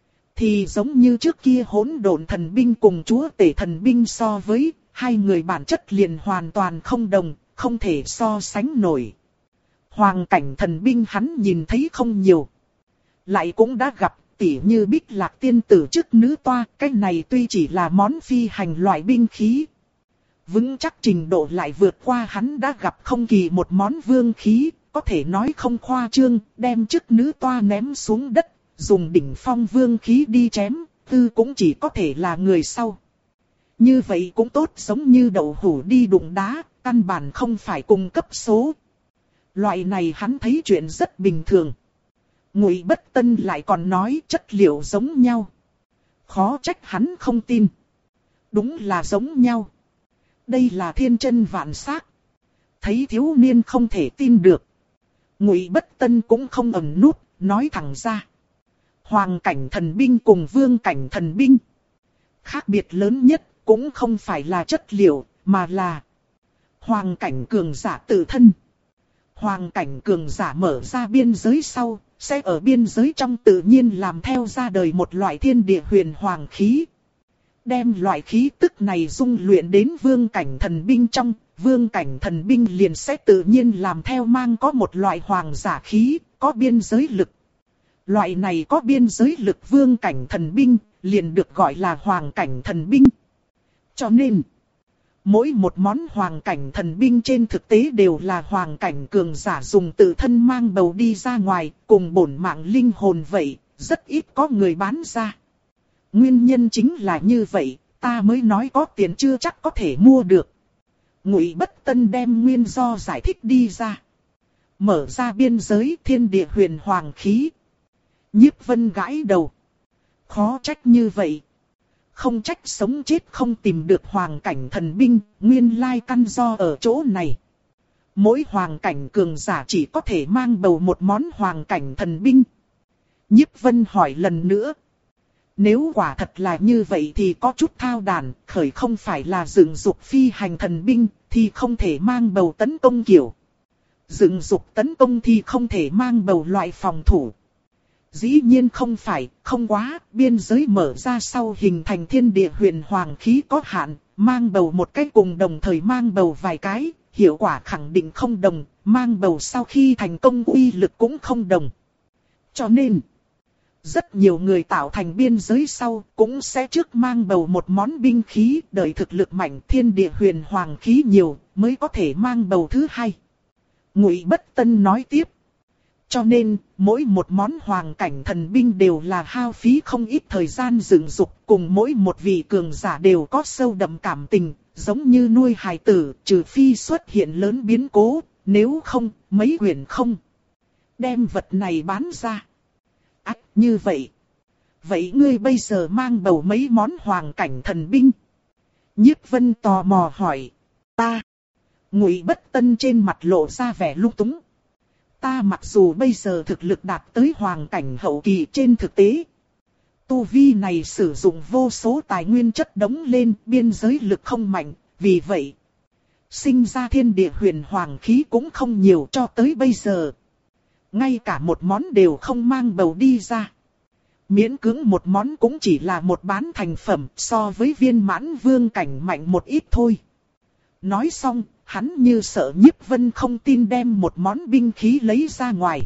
Thì giống như trước kia Hỗn Độn thần binh cùng Chúa Tể thần binh so với, hai người bản chất liền hoàn toàn không đồng, không thể so sánh nổi. Hoàng Cảnh thần binh hắn nhìn thấy không nhiều. Lại cũng đã gặp, tỉ như Bích Lạc tiên tử chức nữ toa, cái này tuy chỉ là món phi hành loại binh khí. Vững chắc trình độ lại vượt qua hắn đã gặp không kỳ một món vương khí, có thể nói không khoa trương, đem chức nữ toa ném xuống đất, dùng đỉnh phong vương khí đi chém, tư cũng chỉ có thể là người sau. Như vậy cũng tốt, giống như đậu hũ đi đụng đá, căn bản không phải cùng cấp số. Loại này hắn thấy chuyện rất bình thường. Ngụy Bất Tân lại còn nói chất liệu giống nhau. Khó trách hắn không tin. Đúng là giống nhau. Đây là thiên chân vạn xác. Thấy thiếu niên không thể tin được. Ngụy Bất Tân cũng không ẩn núp, nói thẳng ra. Hoàng Cảnh thần binh cùng Vương Cảnh thần binh. Khác biệt lớn nhất cũng không phải là chất liệu, mà là Hoàng Cảnh cường giả tự thân. Hoàng Cảnh cường giả mở ra biên giới sau, sẽ ở biên giới trong tự nhiên làm theo ra đời một loại thiên địa huyền hoàng khí. Đem loại khí tức này dung luyện đến Vương Cảnh thần binh trong, Vương Cảnh thần binh liền sẽ tự nhiên làm theo mang có một loại hoàng giả khí, có biên giới lực. Loại này có biên giới lực Vương Cảnh thần binh, liền được gọi là hoàng cảnh thần binh. Cho nên, mỗi một món hoàng cảnh thần binh trên thực tế đều là hoàng cảnh cường giả dùng tự thân mang bầu đi ra ngoài, cùng bổn mạng linh hồn vậy, rất ít có người bán ra. Nguyên nhân chính là như vậy, ta mới nói có tiền chưa chắc có thể mua được. Ngụy Bất Tân đem nguyên do giải thích đi ra. Mở ra biên giới thiên địa huyền hoàng khí. Nhiếp Vân gãi đầu. Khó trách như vậy. Không trách sống chết không tìm được hoàng cảnh thần binh, nguyên lai căn do ở chỗ này. Mỗi hoàng cảnh cường giả chỉ có thể mang bầu một món hoàng cảnh thần binh. Nhiếp Vân hỏi lần nữa. Nếu quả thật là như vậy thì có chút thao đàn, khởi không phải là dựng dục phi hành thần binh, thì không thể mang bầu tấn công kiểu. Dựng dục tấn công thì không thể mang bầu loại phòng thủ. Dĩ nhiên không phải, không quá, biên giới mở ra sau hình thành thiên địa huyền hoàng khí có hạn, mang bầu một cái cùng đồng thời mang bầu vài cái, hiệu quả khẳng định không đồng, mang bầu sau khi thành công uy lực cũng không đồng. Cho nên, rất nhiều người tạo thành biên giới sau cũng sẽ trước mang bầu một món binh khí, đợi thực lực mạnh thiên địa huyền hoàng khí nhiều mới có thể mang bầu thứ hai. Ngụy Bất Tân nói tiếp. Cho nên, mỗi một món hoàng cảnh thần binh đều là hao phí không ít thời gian dựng dục, cùng mỗi một vị cường giả đều có sâu đậm cảm tình, giống như nuôi hài tử, trừ phi xuất hiện lớn biến cố, nếu không, mấy quyền không đem vật này bán ra. Ách, à, như vậy. Vậy ngươi bây giờ mang bầu mấy món hoàng cảnh thần binh? Nhiếp Vân tò mò hỏi. Ta. Ngụy Bất Tân trên mặt lộ ra vẻ lung túng. Ta mặc dù bây giờ thực lực đạt tới hoàng cảnh hậu kỳ, trên thực tế tu vi này sử dụng vô số tài nguyên chất đống lên, biên giới lực không mạnh, vì vậy sinh ra thiên địa huyền hoàng khí cũng không nhiều, cho tới bây giờ ngay cả một món đều không mang bầu đi ra. Miễn cưỡng một món cũng chỉ là một bán thành phẩm, so với viên mãn vương cảnh mạnh một ít thôi. Nói xong, hắn như sợ Nhiếp Vân không tin đem một món binh khí lấy ra ngoài.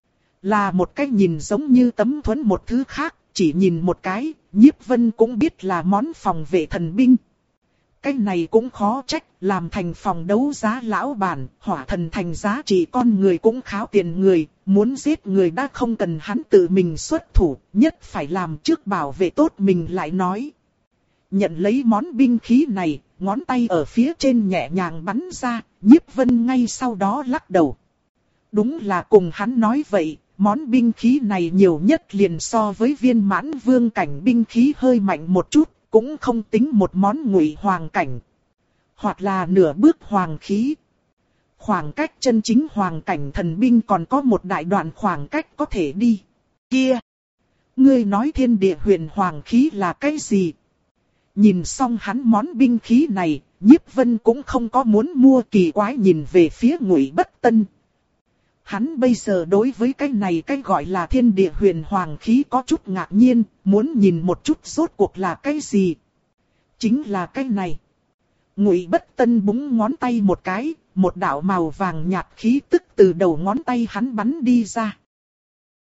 Là một cái nhìn giống như tấm thuẫn một thứ khác, chỉ nhìn một cái, Nhiếp Vân cũng biết là món phòng vệ thần binh. Cái này cũng khó trách, làm thành phòng đấu giá lão bản, hỏa thần thành giá trị con người cũng kháo tiền người, muốn giết người đã không cần hắn tự mình xuất thủ, nhất phải làm trước bảo vệ tốt mình lại nói. Nhận lấy món binh khí này, ngón tay ở phía trên nhẹ nhàng bắn ra, Nhiếp Vân ngay sau đó lắc đầu. Đúng là cùng hắn nói vậy, món binh khí này nhiều nhất liền so với viên mãn vương cảnh binh khí hơi mạnh một chút, cũng không tính một món ngụy hoàng cảnh. Hoặc là nửa bước hoàng khí. Khoảng cách chân chính hoàng cảnh thần binh còn có một đại đoạn khoảng cách có thể đi. Kia! Ngươi nói thiên địa huyền hoàng khí là cái gì? Nhìn xong hắn món binh khí này, Nhiếp Vân cũng không có muốn mua, kỳ quái nhìn về phía Ngụy Bất Tân. Hắn bây giờ đối với cái này cái gọi là thiên địa huyền hoàng khí có chút ngạc nhiên, muốn nhìn một chút rốt cuộc là cái gì. Chính là cái này. Ngụy Bất Tân búng ngón tay một cái, một đạo màu vàng nhạt khí tức từ đầu ngón tay hắn bắn đi ra.